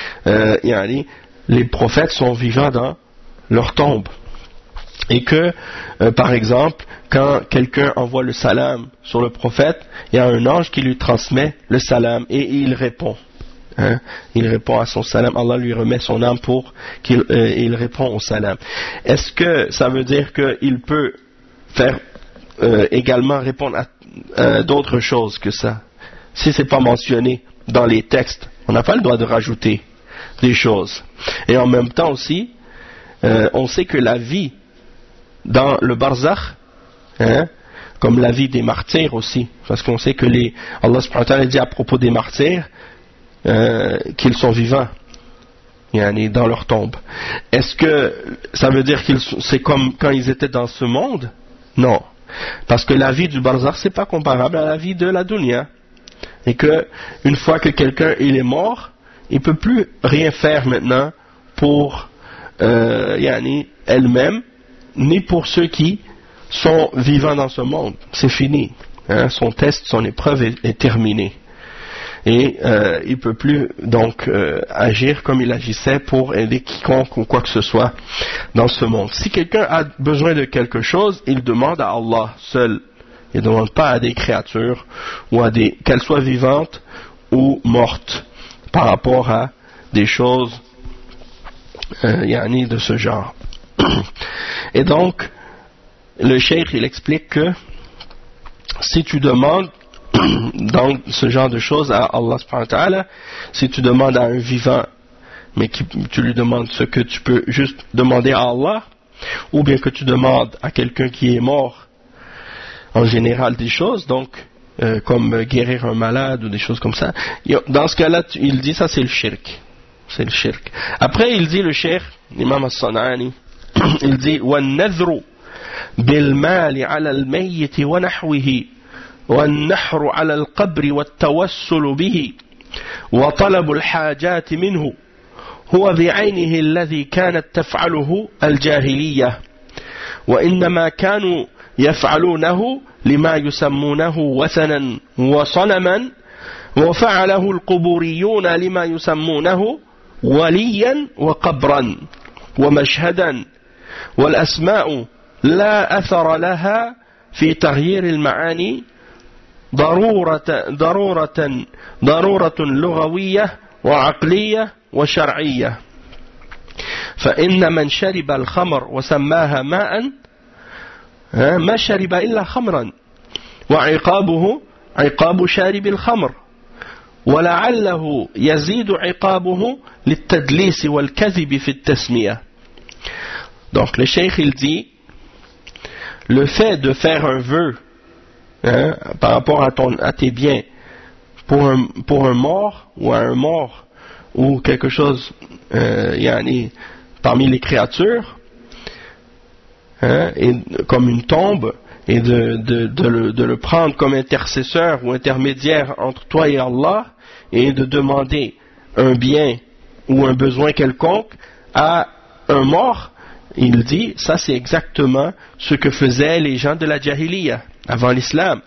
les prophètes sont vivants dans leur tombe, et que par exemple quand quelqu'un envoie le salam sur le prophète, il y a un ange qui lui transmet le salam et il répond. Il répond à son salam, Allah lui remet son âme pour qu'il répond au salam. Est-ce que ça veut dire qu'il peut faire également répondre à d'autres choses que ça? Si c'est pas mentionné dans les textes, on n'a pas le droit de rajouter des choses. Et en même temps aussi, on sait que la vie dans le barzakh, comme la vie des martyrs aussi, parce qu'on sait que Allah subhanahu wa ta'ala dit à propos des martyrs qu'ils sont vivants dans leur tombe. Est-ce que ça veut dire que c'est comme quand ils étaient dans ce monde? Non. Parce que la vie du barzakh c'est pas comparable à la vie de la dunya, et que une fois que quelqu'un il est mort, il peut plus rien faire maintenant pour elle-même, ni pour ceux qui sont vivants dans ce monde. C'est fini, son test, son épreuve est terminée, et il peut plus donc agir comme il agissait pour aider quiconque ou quoi que ce soit dans ce monde. Si quelqu'un a besoin de quelque chose, il demande à Allah seul Il ne demande pas à des créatures ou qu'elles soient vivantes ou mortes par rapport à des choses de ce genre. Et donc, le cheikh il explique que si tu demandes dans ce genre de choses à Allah subhanahu wa ta'ala, si tu demandes à un vivant, mais que tu lui demandes ce que tu peux juste demander à Allah, ou bien que tu demandes à quelqu'un qui est mort, en général des choses, donc comme guérir un malade ou des choses comme ça, dans ce cas-là, il dit ça c'est le shirk. C'est le shirk. Après il dit le cheikh, l'imam as-San'ani, il dit وَالنَّذْرُ بِالْمَالِ عَلَى الْمَيِّتِ وَنَحْوِهِ والنحر على القبر والتوسل به وطلب الحاجات منه هو بعينه الذي كانت تفعله الجاهلية وإنما كانوا يفعلونه لما يسمونه وثنا وصنما وفعله القبوريون لما يسمونه وليا وقبرا ومشهدا والأسماء لا أثر لها في تغيير المعاني ضرورة لغوية وعقلية وشرعية فإن من شرب الخمر وسماها ماء ما شرب إلا خمرا وعقابه عقاب شارب الخمر ولعله يزيد عقابه للتدليس والكذب في التسمية. Donc le cheikh il dit le fait de faire un vœu par rapport à tes biens pour un mort ou à un mort ou quelque chose parmi les créatures et comme une tombe et de le prendre comme intercesseur ou intermédiaire entre toi et Allah et de demander un bien ou un besoin quelconque à un mort, il dit, ça c'est exactement ce que faisaient les gens de la Jahiliya avant l'islam.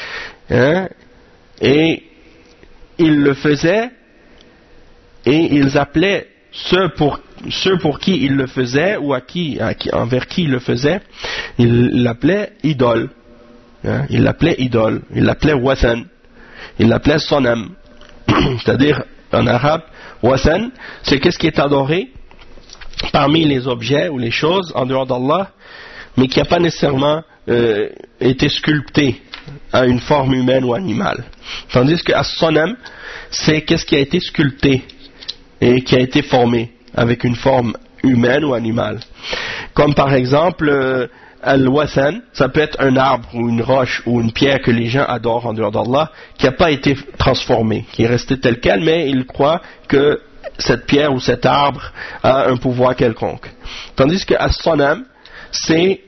Et ils le faisaient et ils appelaient ceux pour qui ils le faisaient ou envers qui ils le faisaient, ils l'appelaient idole. Ils l'appelaient wathan, ils l'appelaient sonam. C'est-à-dire en arabe, wathan, c'est qu'est-ce qui est adoré parmi les objets ou les choses en dehors d'Allah, mais qui n'a pas nécessairement été sculpté à une forme humaine ou animale. Tandis que as-sonam, c'est qu'est-ce qui a été sculpté et qui a été formé avec une forme humaine ou animale. Comme par exemple, al-wathan, ça peut être un arbre ou une roche ou une pierre que les gens adorent en dehors d'Allah, qui n'a pas été transformé, qui est resté tel quel, mais ils croient que cette pierre ou cet arbre a un pouvoir quelconque. Tandis que as-sonam, c'est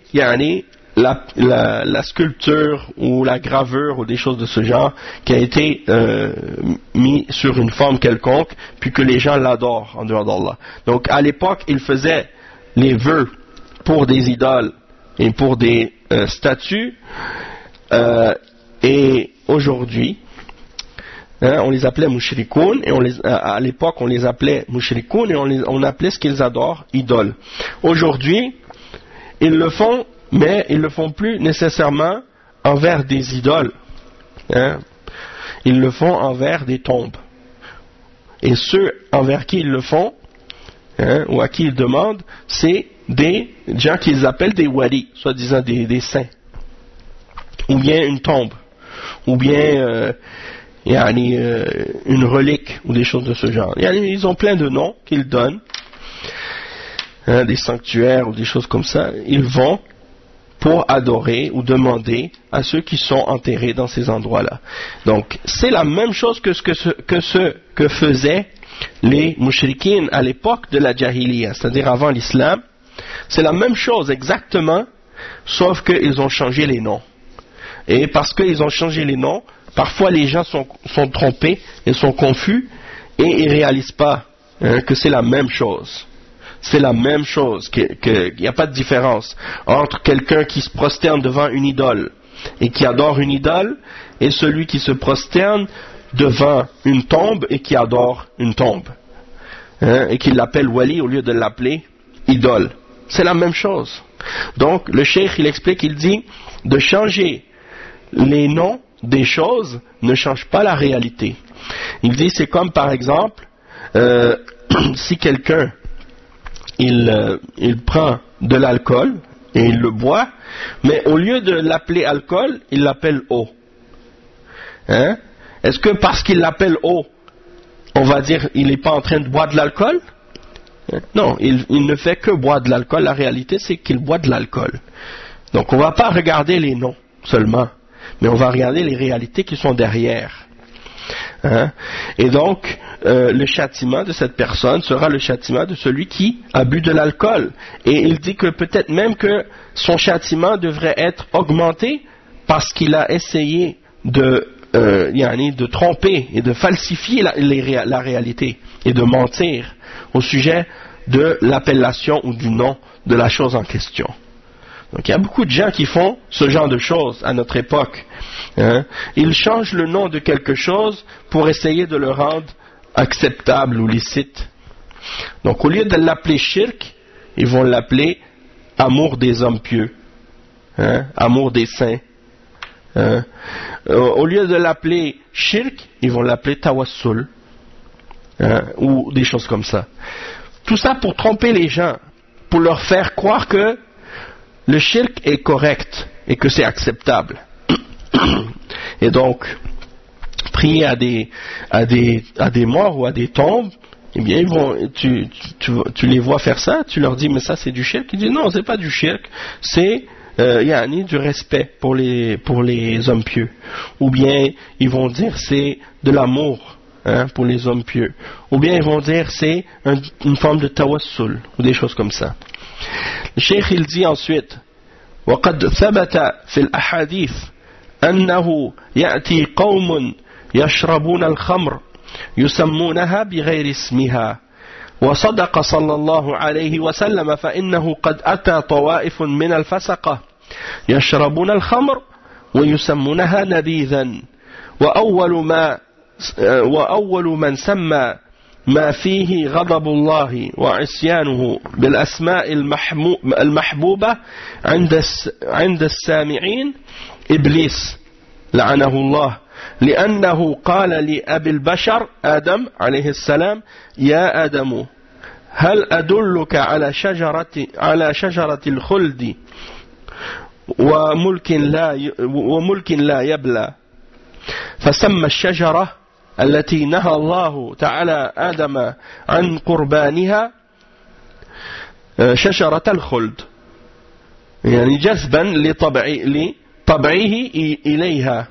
la sculpture ou la gravure ou des choses de ce genre qui a été mis sur une forme quelconque puis que les gens l'adorent en dehors d'Allah. Donc à l'époque ils faisaient les vœux pour des idoles et pour des statues et aujourd'hui on les appelait mushrikoun et à l'époque on les appelait mushrikoun et on appelait ce qu'ils adorent idoles. Aujourd'hui ils le font, mais ils ne le font plus nécessairement envers des idoles. Ils le font envers des tombes. Et ceux envers qui ils le font, ou à qui ils demandent, c'est des gens qu'ils appellent des wali, soi-disant des saints. Ou bien une tombe. Ou bien une relique, ou des choses de ce genre. Ils ont plein de noms qu'ils donnent. Des sanctuaires ou des choses comme ça. Ils vont pour adorer ou demander à ceux qui sont enterrés dans ces endroits-là. Donc, c'est la même chose que ce que faisaient les mushrikines à l'époque de la Jahiliya, c'est-à-dire avant l'islam. C'est la même chose exactement, sauf qu'ils ont changé les noms. Et parce qu'ils ont changé les noms, parfois les gens sont trompés et sont confus et ils ne réalisent pas que c'est la même chose. C'est la même chose, qu'il n'y a pas de différence entre quelqu'un qui se prosterne devant une idole et qui adore une idole et celui qui se prosterne devant une tombe et qui adore une tombe et qui l'appelle wali au lieu de l'appeler idole. C'est la même chose. Donc le cheikh il explique, il dit de changer les noms des choses ne changent pas la réalité. Il dit c'est comme par exemple si quelqu'un il prend de l'alcool et il le boit, mais au lieu de l'appeler alcool, il l'appelle eau. Hein? Est-ce que parce qu'il l'appelle eau, on va dire il n'est pas en train de boire de l'alcool? Non, il ne fait que boire de l'alcool. La réalité c'est qu'il boit de l'alcool. Donc on ne va pas regarder les noms seulement, mais on va regarder les réalités qui sont derrière. Hein? Et donc, le châtiment de cette personne sera le châtiment de celui qui a bu de l'alcool. Et il dit que peut-être même que son châtiment devrait être augmenté parce qu'il a essayé de tromper et de falsifier la réalité et de mentir au sujet de l'appellation ou du nom de la chose en question. Donc il y a beaucoup de gens qui font ce genre de choses à notre époque. Hein? Ils changent le nom de quelque chose pour essayer de le rendre acceptable ou licite. Donc au lieu de l'appeler shirk, ils vont l'appeler amour des hommes pieux, hein? Amour des saints. Hein? Au lieu de l'appeler shirk, ils vont l'appeler tawassul, hein? Ou des choses comme ça. Tout ça pour tromper les gens, pour leur faire croire que le shirk est correct et que c'est acceptable. Et donc, prier à des morts ou à des tombes, eh bien, tu les vois faire ça, tu leur dis, mais ça c'est du shirk. Ils disent, non, c'est pas du shirk, c'est du respect pour les hommes pieux. Ou bien, ils vont dire, c'est de l'amour, hein, pour les hommes pieux. Ou bien, ils vont dire, c'est une forme de tawassul, ou des choses comme ça. Le cheikh il dit ensuite وقد ثبت في الأحاديث أنه يأتي قوم يشربون الخمر يسمونها بغير اسمها وصدق صلى الله عليه وسلم فإنه قد أتى طوائف من الفسقة يشربون الخمر ويسمونها نبيذا وأول من سمى ما فيه غضب الله وعصيانه بالأسماء المحبوبة عند السامعين إبليس لعنه الله لأنه قال لأبي البشر آدم عليه السلام يا آدم هل أدلك على شجرة الخلد وملك لا يبلى فسمى الشجرة التي نهى الله تعالى آدم عن قربانها شجرة الخلد يعني جذبا لطبعه إليها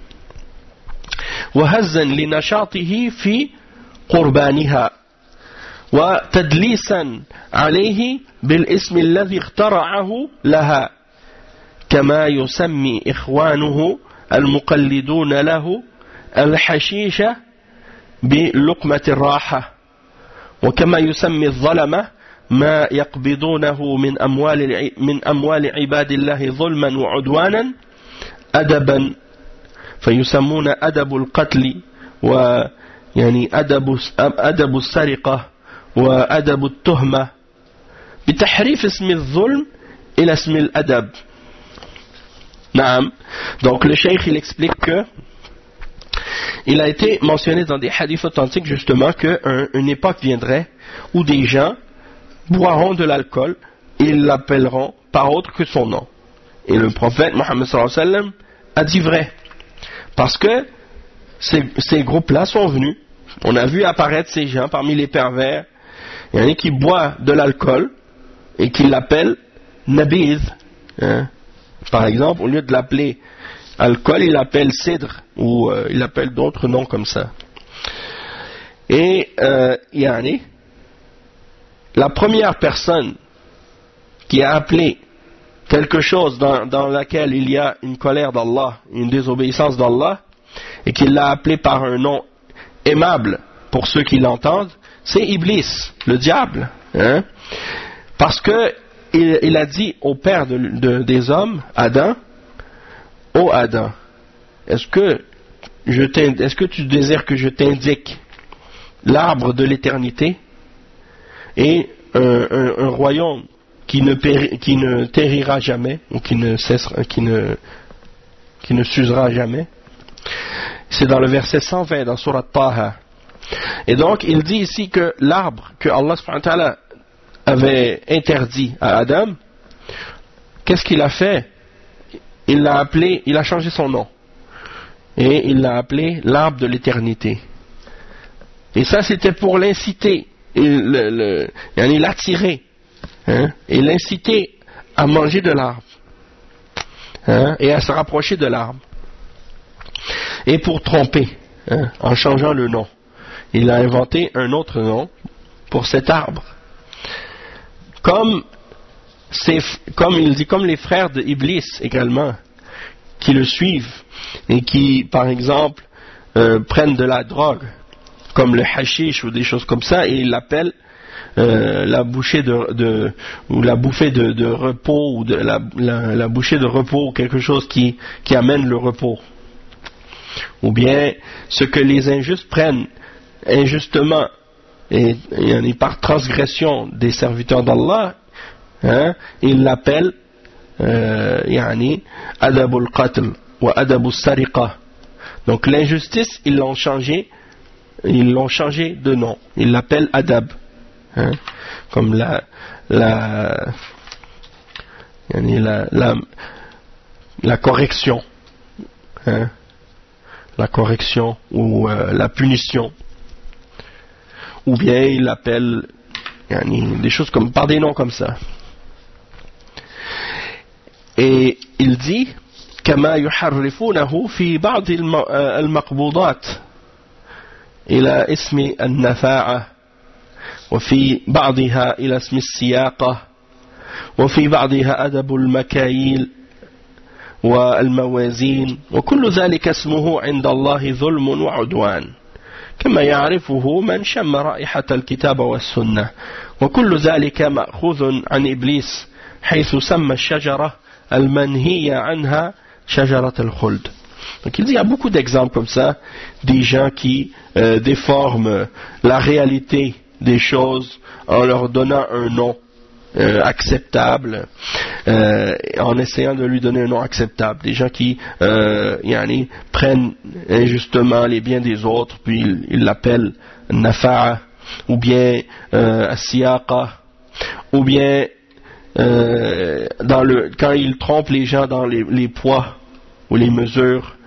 وهزا لنشاطه في قربانها وتدليسا عليه بالاسم الذي اخترعه لها كما يسمي إخوانه المقلدون له الحشيشة بلقمة الراحة وكما يسمي الظلمة ما يقبضونه من أموال عباد الله ظلما وعدوانا أدبا فيسمون أدب القتل ويعني أدب السرقة وأدب التهمة بتحريف اسم الظلم إلى اسم الأدب. نعم. Donc le cheikh il explique que il a été mentionné dans des hadiths authentiques justement qu'une époque viendrait où des gens boiront de l'alcool et ils l'appelleront par autre que son nom. Et le prophète Mohammed sallallahu alayhi wa sallam a dit vrai. Parce que ces groupes-là sont venus. On a vu apparaître ces gens parmi les pervers. Il y en a qui boivent de l'alcool et qui l'appellent nabidh. Hein? Par exemple, au lieu de l'appeler alcool, il l'appelle cidre ou il appelle d'autres noms comme ça. Et yani, la première personne qui a appelé quelque chose dans laquelle il y a une colère d'Allah, une désobéissance d'Allah, et qu'il l'a appelé par un nom aimable pour ceux qui l'entendent, c'est Iblis, le diable. Hein? Parce que il a dit au père des hommes, Adam, ô Adam, est-ce que tu désires que je t'indique l'arbre de l'éternité et un royaume qui ne térira jamais ou qui qui ne s'usera jamais. C'est dans le verset 120 dans Surat Taha. Et donc il dit ici que l'arbre que Allah subhanahu wa ta'ala avait interdit à Adam, qu'est-ce qu'il a fait? Il l'a appelé, il a changé son nom et il l'a appelé l'arbre de l'éternité. Et ça c'était pour l'inciter, il l'attirer, et l'inciter à manger de l'arbre, et à se rapprocher de l'arbre, et pour tromper, en changeant le nom. Il a inventé un autre nom pour cet arbre. Comme il dit, comme les frères de Iblis également, qui le suivent et qui, par exemple, prennent de la drogue, comme le hashish ou des choses comme ça, et ils l'appellent la bouchée ou la bouffée de repos, ou la bouchée de repos, quelque chose qui amène le repos. Ou bien ce que les injustes prennent injustement et par transgression des serviteurs d'Allah, ils l'appellent adabul qatl ou adabul sariqa. Donc l'injustice, ils l'ont changé de nom, ils l'appellent adab, comme la correction, la correction ou la punition. Ou bien il l'appelle des choses comme par des noms comme ça. Et il dit كما يحرفونه في بعض المقبوضات إلى اسم النفاعة وفي بعضها إلى اسم السياقة وفي بعضها أدب المكاييل والموازين وكل ذلك اسمه عند الله ظلم وعدوان كما يعرفه من شم رائحة الكتاب والسنة وكل ذلك مأخوذ عن إبليس حيث سمى الشجرة المنهية عنها شجرة الخلد. Donc il dit, il y a beaucoup d'exemples comme ça, des gens qui déforment la réalité des choses en leur donnant un nom acceptable, en essayant de lui donner un nom acceptable. Des gens qui prennent injustement les biens des autres, puis ils l'appellent nafa'a, ou bien as-siyaqa, ou bien quand ils trompent les gens dans les poids ou les mesures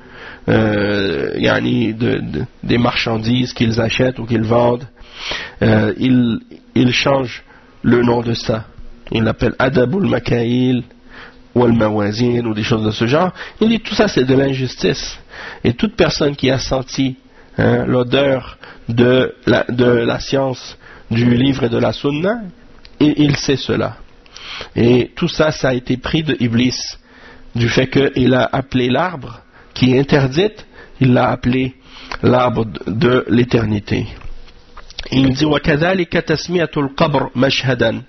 des marchandises qu'ils achètent ou qu'ils vendent, ils changent le nom de ça. Ils l'appellent adabul makail ou al-mawazin ou des choses de ce genre. Il dit tout ça c'est de l'injustice. Et toute personne qui a senti l'odeur de la science du livre et de la sunna, il sait cela. Et tout ça, ça a été pris de Iblis, du fait qu'il a appelé l'arbre qui est interdite, il l'a appelé l'arbre de l'éternité. Il dit وكذلك تسمية القبر مشهدا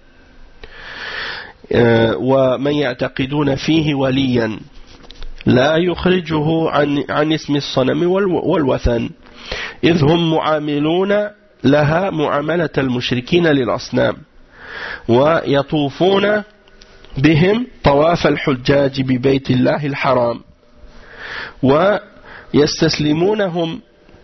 ومن يعتقدون فيه وليا لا يخرجه عن اسم الصنم والوثن إذ هم معاملون لها معاملة المشركين للأصنام ويطوفون بهم طواف الحجاج ببيت الله الحرام ويستسلمونهم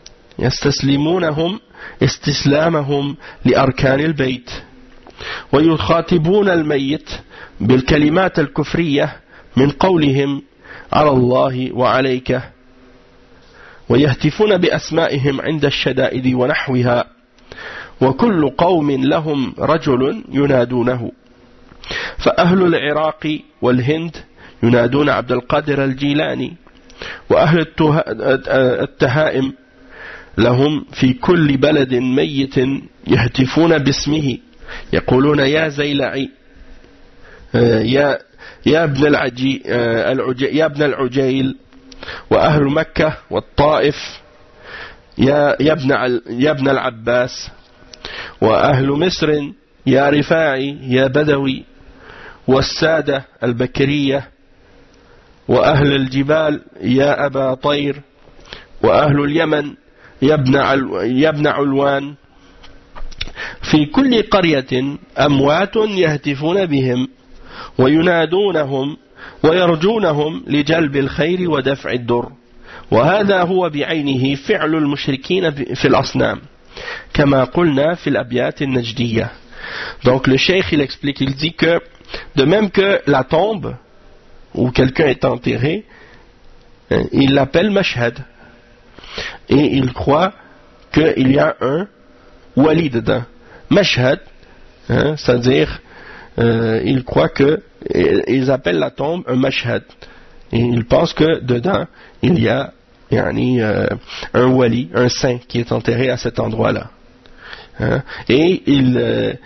استسلامهم لأركان البيت ويخاطبون الميت بالكلمات الكفرية من قولهم على الله وعليك ويهتفون بأسمائهم عند الشدائد ونحوها وكل قوم لهم رجل ينادونه فأهل العراق والهند ينادون عبد القادر الجيلاني وأهل التهائم لهم في كل بلد ميت يهتفون باسمه يقولون يا زيلعي يا ابن العجيل وأهل مكة والطائف يا ابن العباس وأهل مصر يا رفاعي يا بدوي والسادة البكرية وأهل الجبال يا أبا طير وأهل اليمن يا ابن علوان في كل قرية أموات يهتفون بهم وينادونهم
ويرجونهم لجلب الخير ودفع الضر وهذا هو بعينه فعل المشركين في الأصنام كما قلنا في الأبيات النجدية. Donc le cheikh il explique, il dit que de même que la tombe où quelqu'un est enterré, il l'appelle mashhad et il croit qu'il y a un wali dedans. Mashhad, c'est-à-dire ils croient que ils appellent la tombe un mashhad et ils pensent que dedans il y a un wali, un saint qui est enterré à cet endroit-là. Et il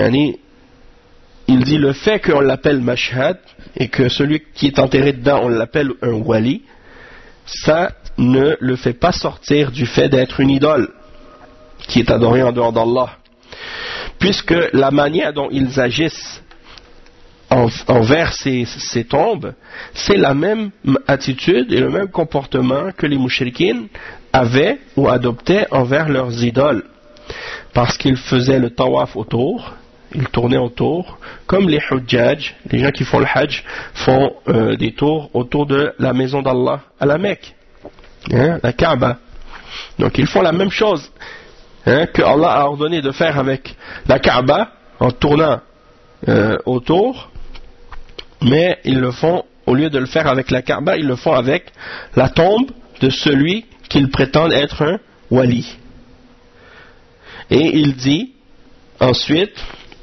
dit le fait qu'on l'appelle mashhad et que celui qui est enterré dedans on l'appelle un wali, ça ne le fait pas sortir du fait d'être une idole qui est adorée en dehors d'Allah, puisque la manière dont ils agissent envers ces tombes, c'est la même attitude et le même comportement que les mouchriquines avaient ou adoptaient envers leurs idoles, parce qu'ils faisaient le tawaf autour, ils tournaient autour, comme les hujjaj, les gens qui font le hajj, font des tours autour de la maison d'Allah à la Mecque, la Kaaba. Donc ils font la même chose que Allah a ordonné de faire avec la Kaaba en tournant autour, mais ils le font, au lieu de le faire avec la Kaaba, ils le font avec la tombe de celui qu'ils prétendent être un wali. Et il dit ensuite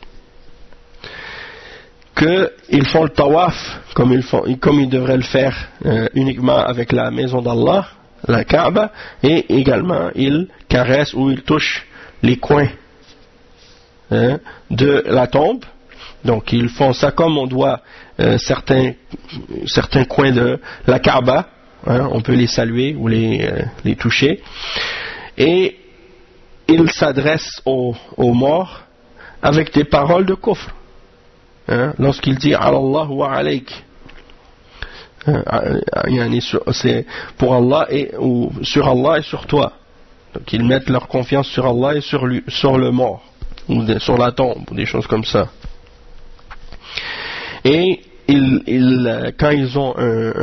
qu'ils font le tawaf comme ils devraient le faire uniquement avec la maison d'Allah, la Kaaba, et également ils caressent ou ils touchent les coins de la tombe. Donc ils font ça comme on doit certains coins de la Kaaba, on peut les saluer ou les toucher, et ils s'adressent aux morts avec des paroles de kufr. Lorsqu'il dit Allah wa alayk, c'est pour Allah ou sur Allah et sur toi. Donc ils mettent leur confiance sur Allah et sur le mort ou sur la tombe ou des choses comme ça. Et quand ils ont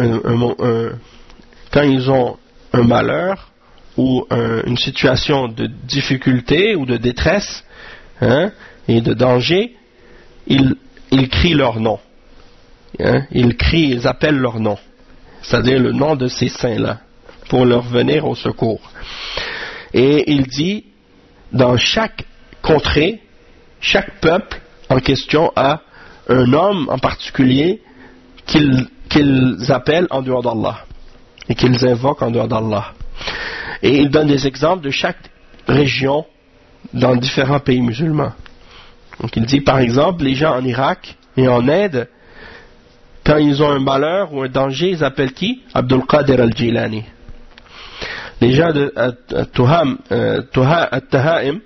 un malheur ou une situation de difficulté ou de détresse et de danger, ils crient leur nom. Ils appellent leur nom, c'est-à-dire le nom de ces saints-là, pour leur venir au secours. Et il dit, dans chaque contrée, chaque peuple en question a un homme en particulier qu'ils appellent en dehors d'Allah et qu'ils invoquent en dehors d'Allah. Et il donne des exemples de chaque région dans différents pays musulmans. Donc il dit par exemple, les gens en Irak et en Inde, quand ils ont un malheur ou un danger, ils appellent qui? Abdul Qadir al-Jilani. Les gens de At-Tahaim,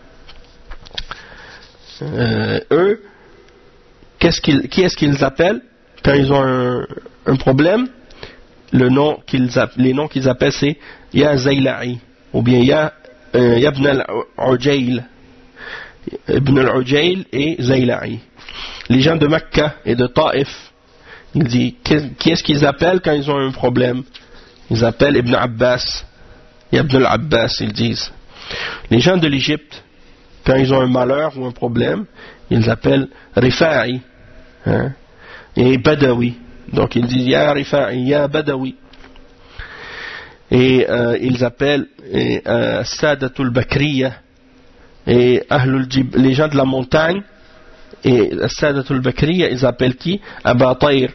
eux, qui est-ce qu'ils appellent quand ils ont un problème? Les noms qu'ils appellent, c'est Ya Zayla'i, ou bien Ya Ibn al-Ujayl. Ibn al-Ujayl et Zayla'i. Les gens de Mecca et de Taif, il dit, qui est-ce qu'ils appellent quand ils ont un problème? Ils appellent Ibn Abbas, Ibn al-Abbas, ils disent. Les gens de l'Égypte, quand ils ont un malheur ou un problème, ils appellent Rifa'i et Badawi. Donc ils disent Ya Rifa'i, Ya Badawi. Et ils appellent Sadatul Bakriya et les gens de la montagne et Sadatul Bakriya, ils appellent qui? Aba Tayr.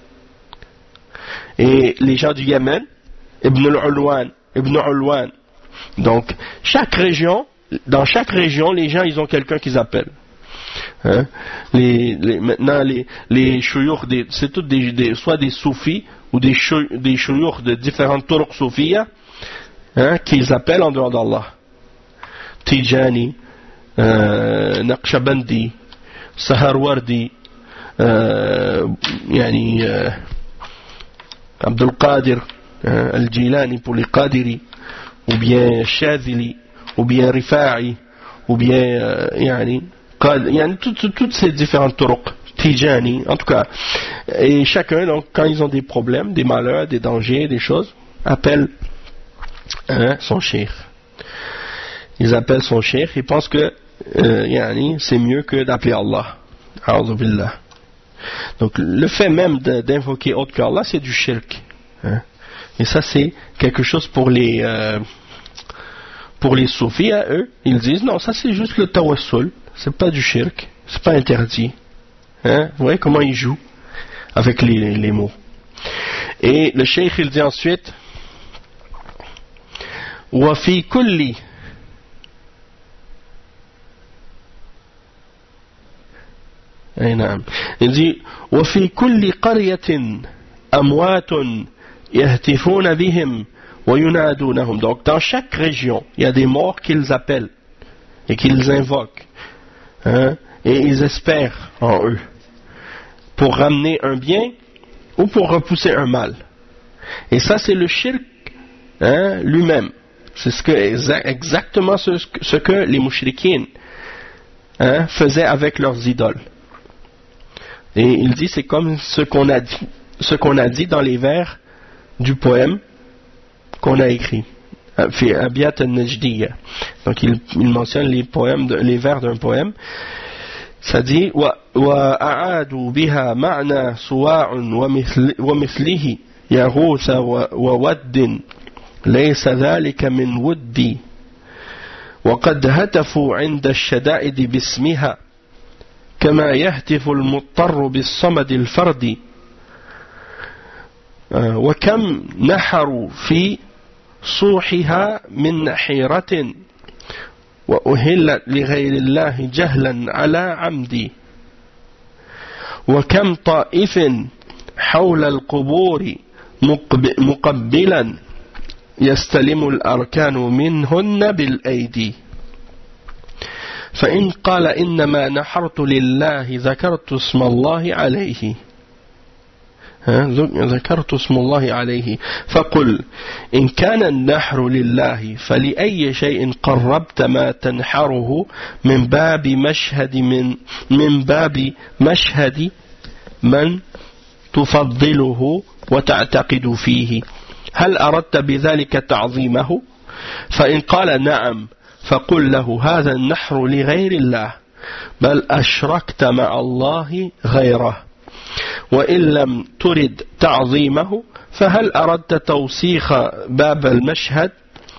Et les gens du Yémen, Ibn Ulwan. Donc dans chaque région, les gens ils ont quelqu'un qu'ils appellent. Maintenant les shuyukh, c'est tous soit des soufis ou des shuyukh de différentes turuq soufiyya qu'ils appellent en dehors d'Allah. Tijani, Naqshbandi, Saharwardi, Abdul Qadir al-Jilani pour les Qadiri, ou bien Shadhili, ou bien Rifa'i, ou bien toutes ces différentes turuq Tijani, en tout cas. Et chacun, donc, quand ils ont des problèmes, des malheurs, des dangers, des choses, appelle son cheikh. Ils appellent son cheikh, ils pensent que c'est mieux que d'appeler Allah. A'udhu billah. Donc le fait même d'invoquer autre qu'Allah, c'est du shirk. Et ça, c'est quelque chose pour les soufis, à eux, ils disent non, ça c'est juste le tawassul, c'est pas du shirk, c'est pas interdit. Vous voyez comment ils jouent avec les mots. Et le cheikh il dit ensuite wa fi kulli il dit wa fi kulli qaryatin amwatun yahtifuna bihim wa yunadunahum. Donc dans chaque région il y a des morts qu'ils appellent et qu'ils invoquent, et ils espèrent en eux pour ramener un bien ou pour repousser un mal. Et ça c'est le shirk lui-même. C'est exactement ce que les mouchriquines faisaient avec leurs idoles. Et il dit c'est comme ce qu'on a dit dans les vers du poème qu'on a écrit. Fi Abiyat al-Najdiyya. Donc il mentionne les vers d'un poème. Ça dit وَأَعَادُوا بِهَا مَعْنَى سُوَاعٌ وَمِثْلِهِ يَغُوثَ وَوَدٍّ لَيْسَ ذَلِكَ مِنْ وُدِّي وَقَدْ هَتَفُوا عِنْدَ الشَّدَائِدِ بِاسْمِهَا كما يهتف المضطر بالصمد الفرد وكم نحروا في صوحها من حيرة وأهلت لغير الله جهلا على عمدي وكم طائف حول القبور مقبلا يستلم الأركان منهن بالأيدي فإن قال إنما نحرت لله ذكرت اسم الله عليه فقل إن كان النحر لله فلأي شيء قربت ما تنحره من باب مشهد من تفضله وتعتقد فيه هل أردت بذلك تعظيمه فإن قال نعم فقل له هذا النحر لغير الله بل أشركت مع الله غيره وإن لم ترد تعظيمه فهل أردت توسيخ باب المشهد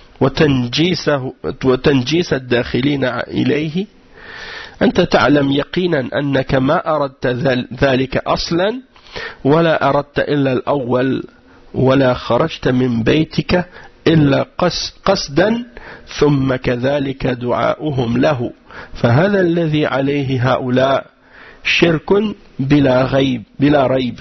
وتنجيس الداخلين إليه أنت تعلم يقينا أنك ما أردت ذلك أصلا ولا أردت إلا الأول ولا خرجت من بيتك إلا قصدا ثم كذلك دعاؤهم له فهذا الذي عليه هؤلاء شرك بلا ريب.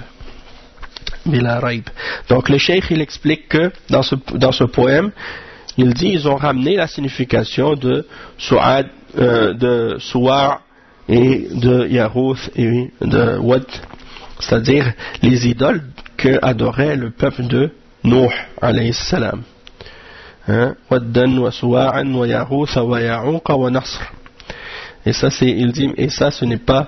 Donc le cheikh il explique que dans ce poème il dit ils ont ramené la signification de Su'ad, de Suwa' et de Yarouth et de Wad, c'est-à-dire les idoles que adorait le peuple de Nuh alayhi salam. Waddan wa Suwa'an wa Yarouth wa Ya'uqa wa Nasr. Et ça c'est, il dit, et ça ce n'est pas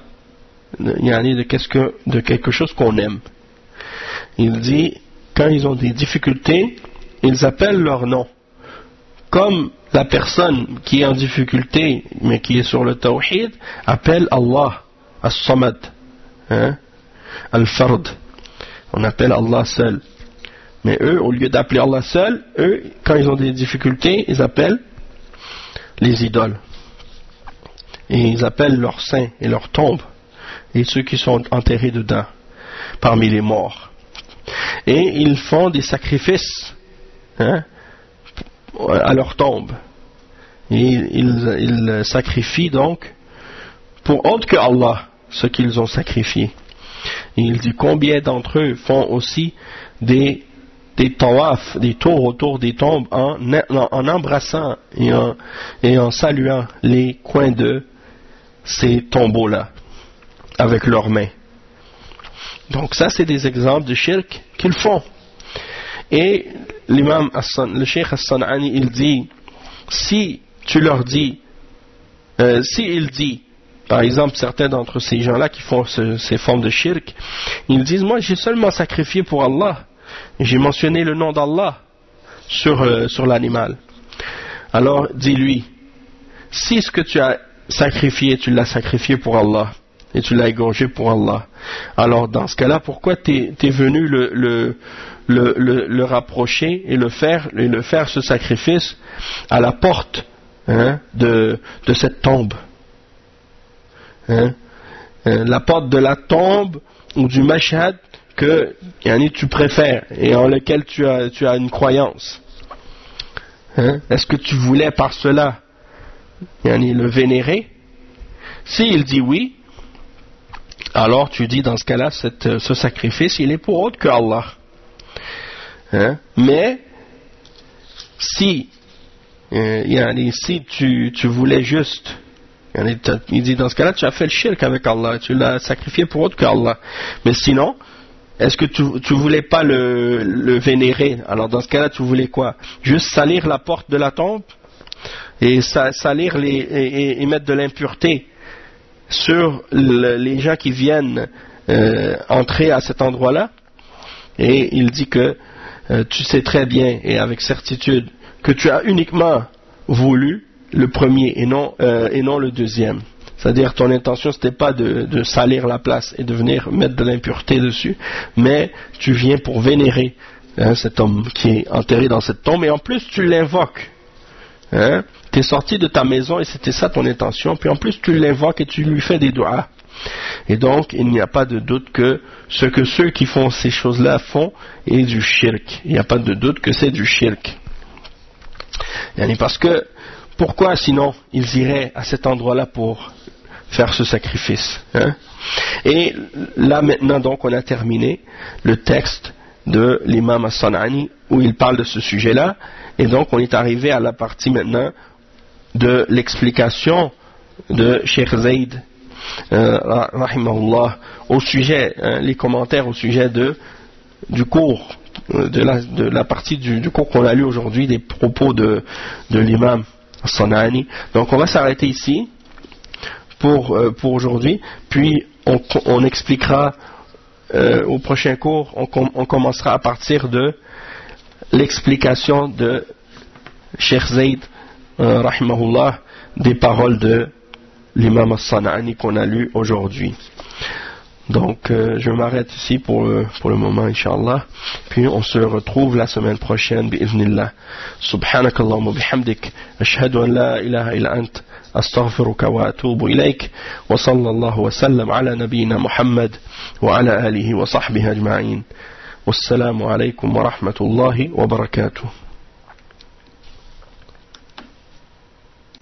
de quelque chose qu'on aime. Il dit quand ils ont des difficultés ils appellent leur nom, comme la personne qui est en difficulté mais qui est sur le tawhid appelle Allah as-Samad, al-Fard, on appelle Allah seul. Mais eux, au lieu d'appeler Allah seul, eux, quand ils ont des difficultés, ils appellent les idoles. Et ils appellent leurs saints et leurs tombes, et ceux qui sont enterrés dedans, parmi les morts. Et ils font des sacrifices à leur tombe. Et ils sacrifient donc pour autre que Allah ce qu'ils ont sacrifié. Et il dit combien d'entre eux font aussi des tawaf, des tours autour des tombes en embrassant et en saluant les coins de ces tombeaux-là avec leurs mains. Donc ça c'est des exemples de shirk qu'ils font. Et l'imam le cheikh As-San'ani il dit si tu leur dis il dit par exemple, certains d'entre ces gens-là qui font ces formes de shirk, ils disent, moi j'ai seulement sacrifié pour Allah, j'ai mentionné le nom d'Allah sur l'animal. Alors dis-lui, si ce que tu as sacrifié, tu l'as sacrifié pour Allah, et tu l'as égorgé pour Allah, alors dans ce cas-là, pourquoi t'es venu le rapprocher et le faire ce sacrifice à la porte de cette tombe, la porte de la tombe ou du mashhad que tu préfères et en lequel tu as une croyance. Est-ce que tu voulais par cela le vénérer? S'il dit oui, alors tu dis dans ce cas-là, ce sacrifice, il est pour autre que Allah. Mais si tu voulais juste, il dit dans ce cas-là, tu as fait le shirk avec Allah, tu l'as sacrifié pour autre que Allah. Mais sinon, est-ce que tu voulais pas le vénérer? Alors dans ce cas-là, tu voulais quoi? Juste salir la porte de la tombe et salir et mettre de l'impureté sur les gens qui viennent entrer à cet endroit-là? Et il dit que tu sais très bien et avec certitude que tu as uniquement voulu le premier et non le deuxième. C'est-à-dire ton intention c'était pas de salir la place et de venir mettre de l'impureté dessus, mais tu viens pour vénérer cet homme qui est enterré dans cette tombe, et en plus tu l'invoques. Tu es sorti de ta maison et c'était ça ton intention, puis en plus tu l'invoques et tu lui fais des doigts. Et donc il n'y a pas de doute que ce que ceux qui font ces choses-là font est du shirk. Il n'y a pas de doute que c'est du shirk. Parce que pourquoi sinon ils iraient à cet endroit-là pour faire ce sacrifice? Et là maintenant donc on a terminé le texte de l'imam As-San'ani où il parle de ce sujet-là, et donc on est arrivé à la partie maintenant de l'explication de Cheikh Zayd rahimahullah au sujet, les commentaires au sujet du cours, de la partie du cours qu'on a lu aujourd'hui, des propos de l'imam As-San'ani. Donc on va s'arrêter ici pour aujourd'hui, puis on expliquera au prochain cours, on commencera à partir de l'explication de Cheikh Zayd rahimahullah des paroles de l'imam As-San'ani qu'on a lu aujourd'hui. Donc je m'arrête ici pour le moment, Inch'Allah, puis on se retrouve la semaine prochaine bi'idhnillah. Subhanakallahumma bihamdik, ashhadu an la ilaha illa ant, astaghfiruka wa atubu ilayk, wa sallallahu wa sallam ala nabiyyina Muhammad wa ala alihi wa sahbihi ajma'in. Wassalamu alaykum wa rahmatullahi wa barakatuh.